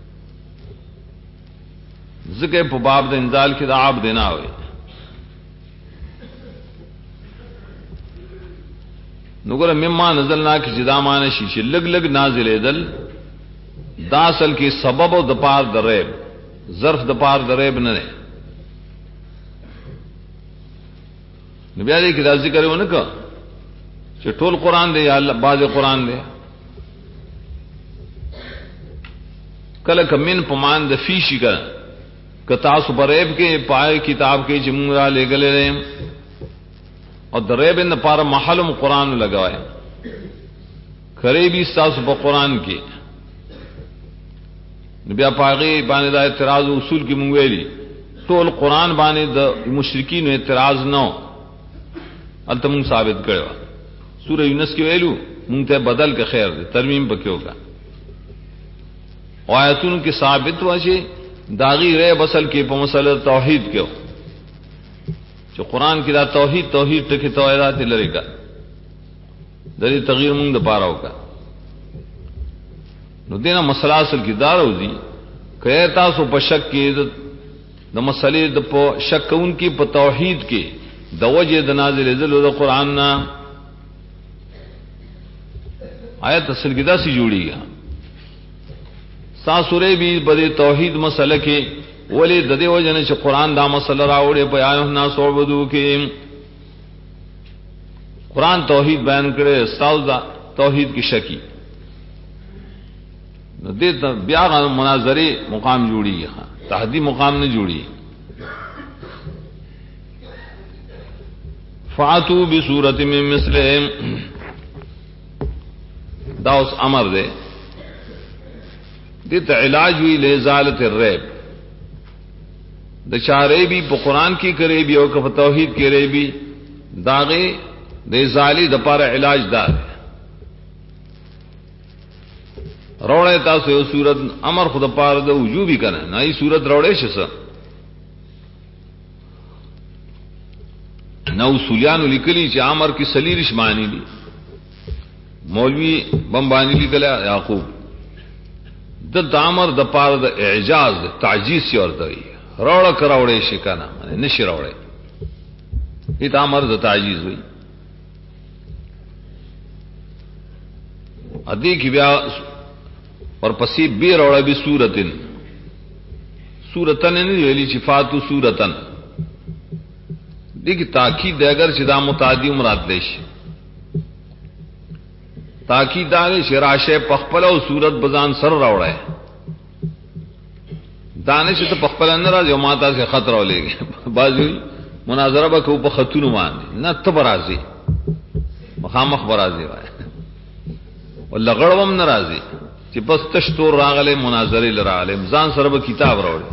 ذکر په باب د انزال کې دا عبد نه وي نو ګره مما نزلنا کې جدا مان شي چې لګ لګ نازلې دل دا اصل کې سبب او د پار د ریب ظرف د پار د ریب نه نه نو بیا دې کې دا ذکر ونه کا چې ټول قران دی یا بعض قران دی کله کمن پمان د فیشی کا کتا سو بریب کې پای کتاب کې جمعہ لے گلے اور دریب ان پار محلم قرآن لگوائے قریبی ساس په قرآن کې بیا پاغي باندې د اعتراض اصول کې مونږ ویلي ټول قرآن باندې د مشرکین اعتراض نو الته مونږ ثابت کړو سورہ یونس کې ویلو مونږ ته بدل کې خیر دی ترمیم پکې ہوگا آیاتونو کې ثابت واشي داغي ری بسل کې په مسله توحید کې چې قرآن کې دا توحید ټکی توحیدات لري کا دغه تغییر مونږ د پاره وکا نو دینه مسله اصل کې دار وځي کله تاسو په شک کې د مسلې د په شک کون کې په توحید کې د وجه د نازل زلو د قرآن نا آیت اصل کې دا سي جوړیږي ساسوره به په توحید مسله کې ولی د دې وجه نه چې قرآن دا مسله راوړي په آیه الناس عبدو کې قرآن توحید بیان کړي استاد دا توحید کې شکی نو دې بیا غو مناظره مقام جوړیږي تحدی مقام نه جوړي فاتو بسورۃ من مثلهم دا اوس امر ده دې ته علاج وی لزالت الریب د چارې بھی په قرآن کې کرے بھی او په توحید کې رے بھی داغه د زالی د پر علاج دار روړې تاسو یو صورت امر خود پاره د وجوبي کنه نه ای صورت روړې شسه نو سولیان لیکلی چې امر کې سلیریش معنی دي مولوی بمبانی لیکل یعقوب د امر د پاره د اعجاز تعجیز سی ورته وي روړه کراوړې شي کنه نشي روړې دې امر د تعجیز وي ادي کی بیا اور پسی بی روڑا بھی سورتن نہیں ویلی چفاتو سورتن دیکھ تاکید دے اگر چدا متعدی مراد دیش تاکید دانے شراش پخپل او سورت بزان سر روڑا ہے دانے سے تو پخپل اندر جو ماتا سے خط رو لے گئے بازی مناظرہ با کہ خطون ماندی نہ تو برازی مخامخ برازی وائے اور لغڑوم نرازی چې بس تشتور راغله مناظره لراله ځان سره به کتاب راوړي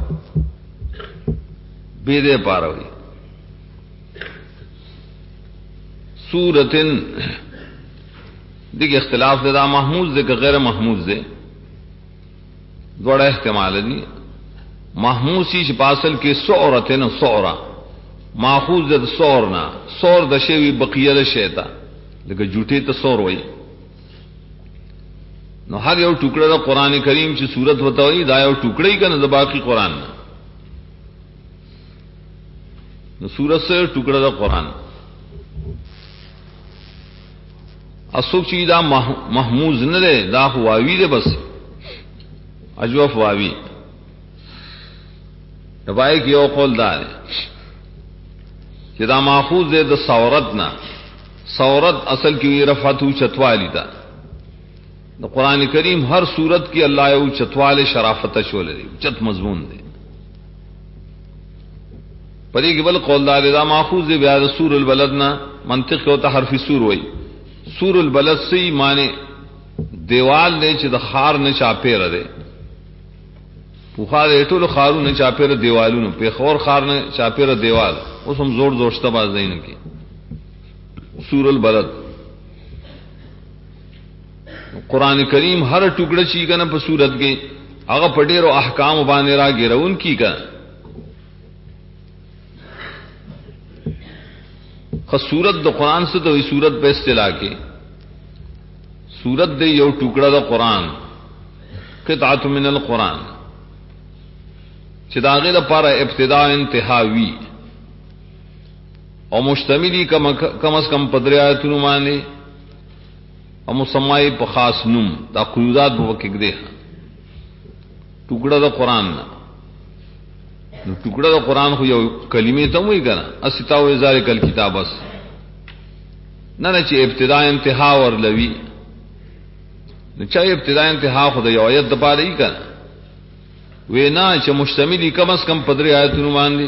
به دې پاروي سورتن دغه اختلاف دا محمود دې که غیر محمود دې دوړه احتمال دي محمود شي چې پاسل کې سورتن سورا ماخوذ د سورنا سور د شی بقیه د شیطان لکه جوټه ته سور وای نو هر یو ټوکړه د قران کریم چې صورت وتاوي دا یو ټوکړه کنه د باقی قران نو صورت سے ټوکړه د قران اسوک چې دا محموز نه ده دا واوی ده بس اجوف واوی دبای کې یو قول دا چې دا ماخوذ ده د صورت نه صورت اصل کې رفعت چتوالی ده د قران کریم ہر صورت کی اللہ یو چتوال شرافت شولری چت مضمون دے پدې کې بل قول دار دا ماخوذ دی بیا د سور البلد نه منطق او حرف سور وای سور البلد سی معنی دیوال دې چې د خار نه چاپېره ده پوخا دې ټول خارو نه چاپېره دیوالونو په خور خار نه چاپېره دیوال اوس هم زور دوشته باز دین کې سور البلد قرآن کریم ہر ٹکڑا چی کا نا په صورت کې هغه په ډېرو احکام باندې راګرون کی کا خ سورت د قرآن سے تو سورت پہ اصطلاح کی سورت دے یو ٹکڑا دا قرآن قطعۃ من القرآن چې داغه لپاره ابتدا انتها وی او مشتملی کم از کم پدری آیتونو باندې او مسمای په خاص نوم دا قیودات به وکړي دي ټوکړه د قران نو ټوکړه د قران خو یو کلمې ته وایي کنه اسیتاو ذالک الکتاب بس نه چې ابتدا انتها ورلوي نو چا ابتدا انتها خو د یو آیت د پاره یې کنه وینا چې مشتملی کم از کم پدری آیتونو باندې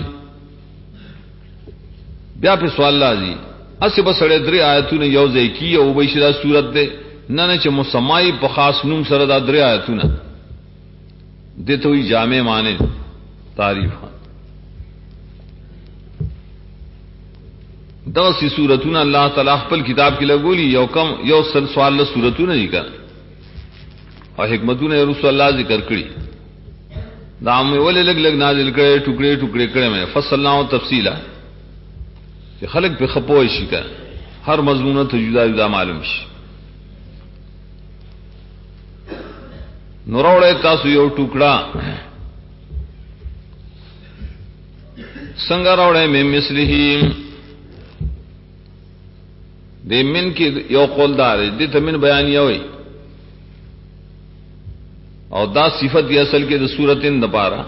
بیا په سوال لازم اسی بسړې درې آیتونه یو ځای کی او به شدا صورت ده نه چې مسمای په خاص نوم سره دا درې آیتونه دته وی جامع معنی تعریف دا سی سورتونه الله تعالی خپل کتاب کې لګولي یو کم یو سل سوال له سورتونه دي کړه او حکمتونه رسول الله ذکر کړی دا مې ولې لګ لګ نازل کړي ټوکړي ټوکړي کړي مې فصلنا او تفصیلا چې خلق په خپوي شي کا هر مضمون ته جدا جدا معلوم شي نوروړې تاسو یو ټوکړه څنګه راوړې مې مثله دې من کې یو قول دار دې ته من بیان یوي او دا صفت دی اصل کې د سورتن د پاره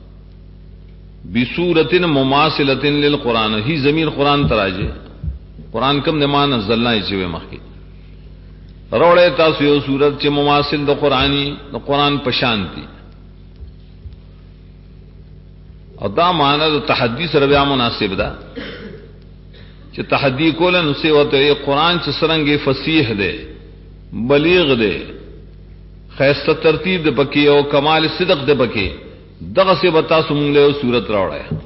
بسورتن مماثلتن للقران هی ضمیر قران تراجه قران کوم نه مان نزلنا یې چې مخکي روړې تاسو یو سورت چې مماثل د قرآنی د قران په شان دي او دا معنا د تحدي سره بیا مناسب ده چې تحدي کول نو سی وته قران چې سرنګي فصیح ده بلیغ ده خیسته ترتیب د پکې او کمال صدق د پکې دغه څه بتا سمون له صورت راوړی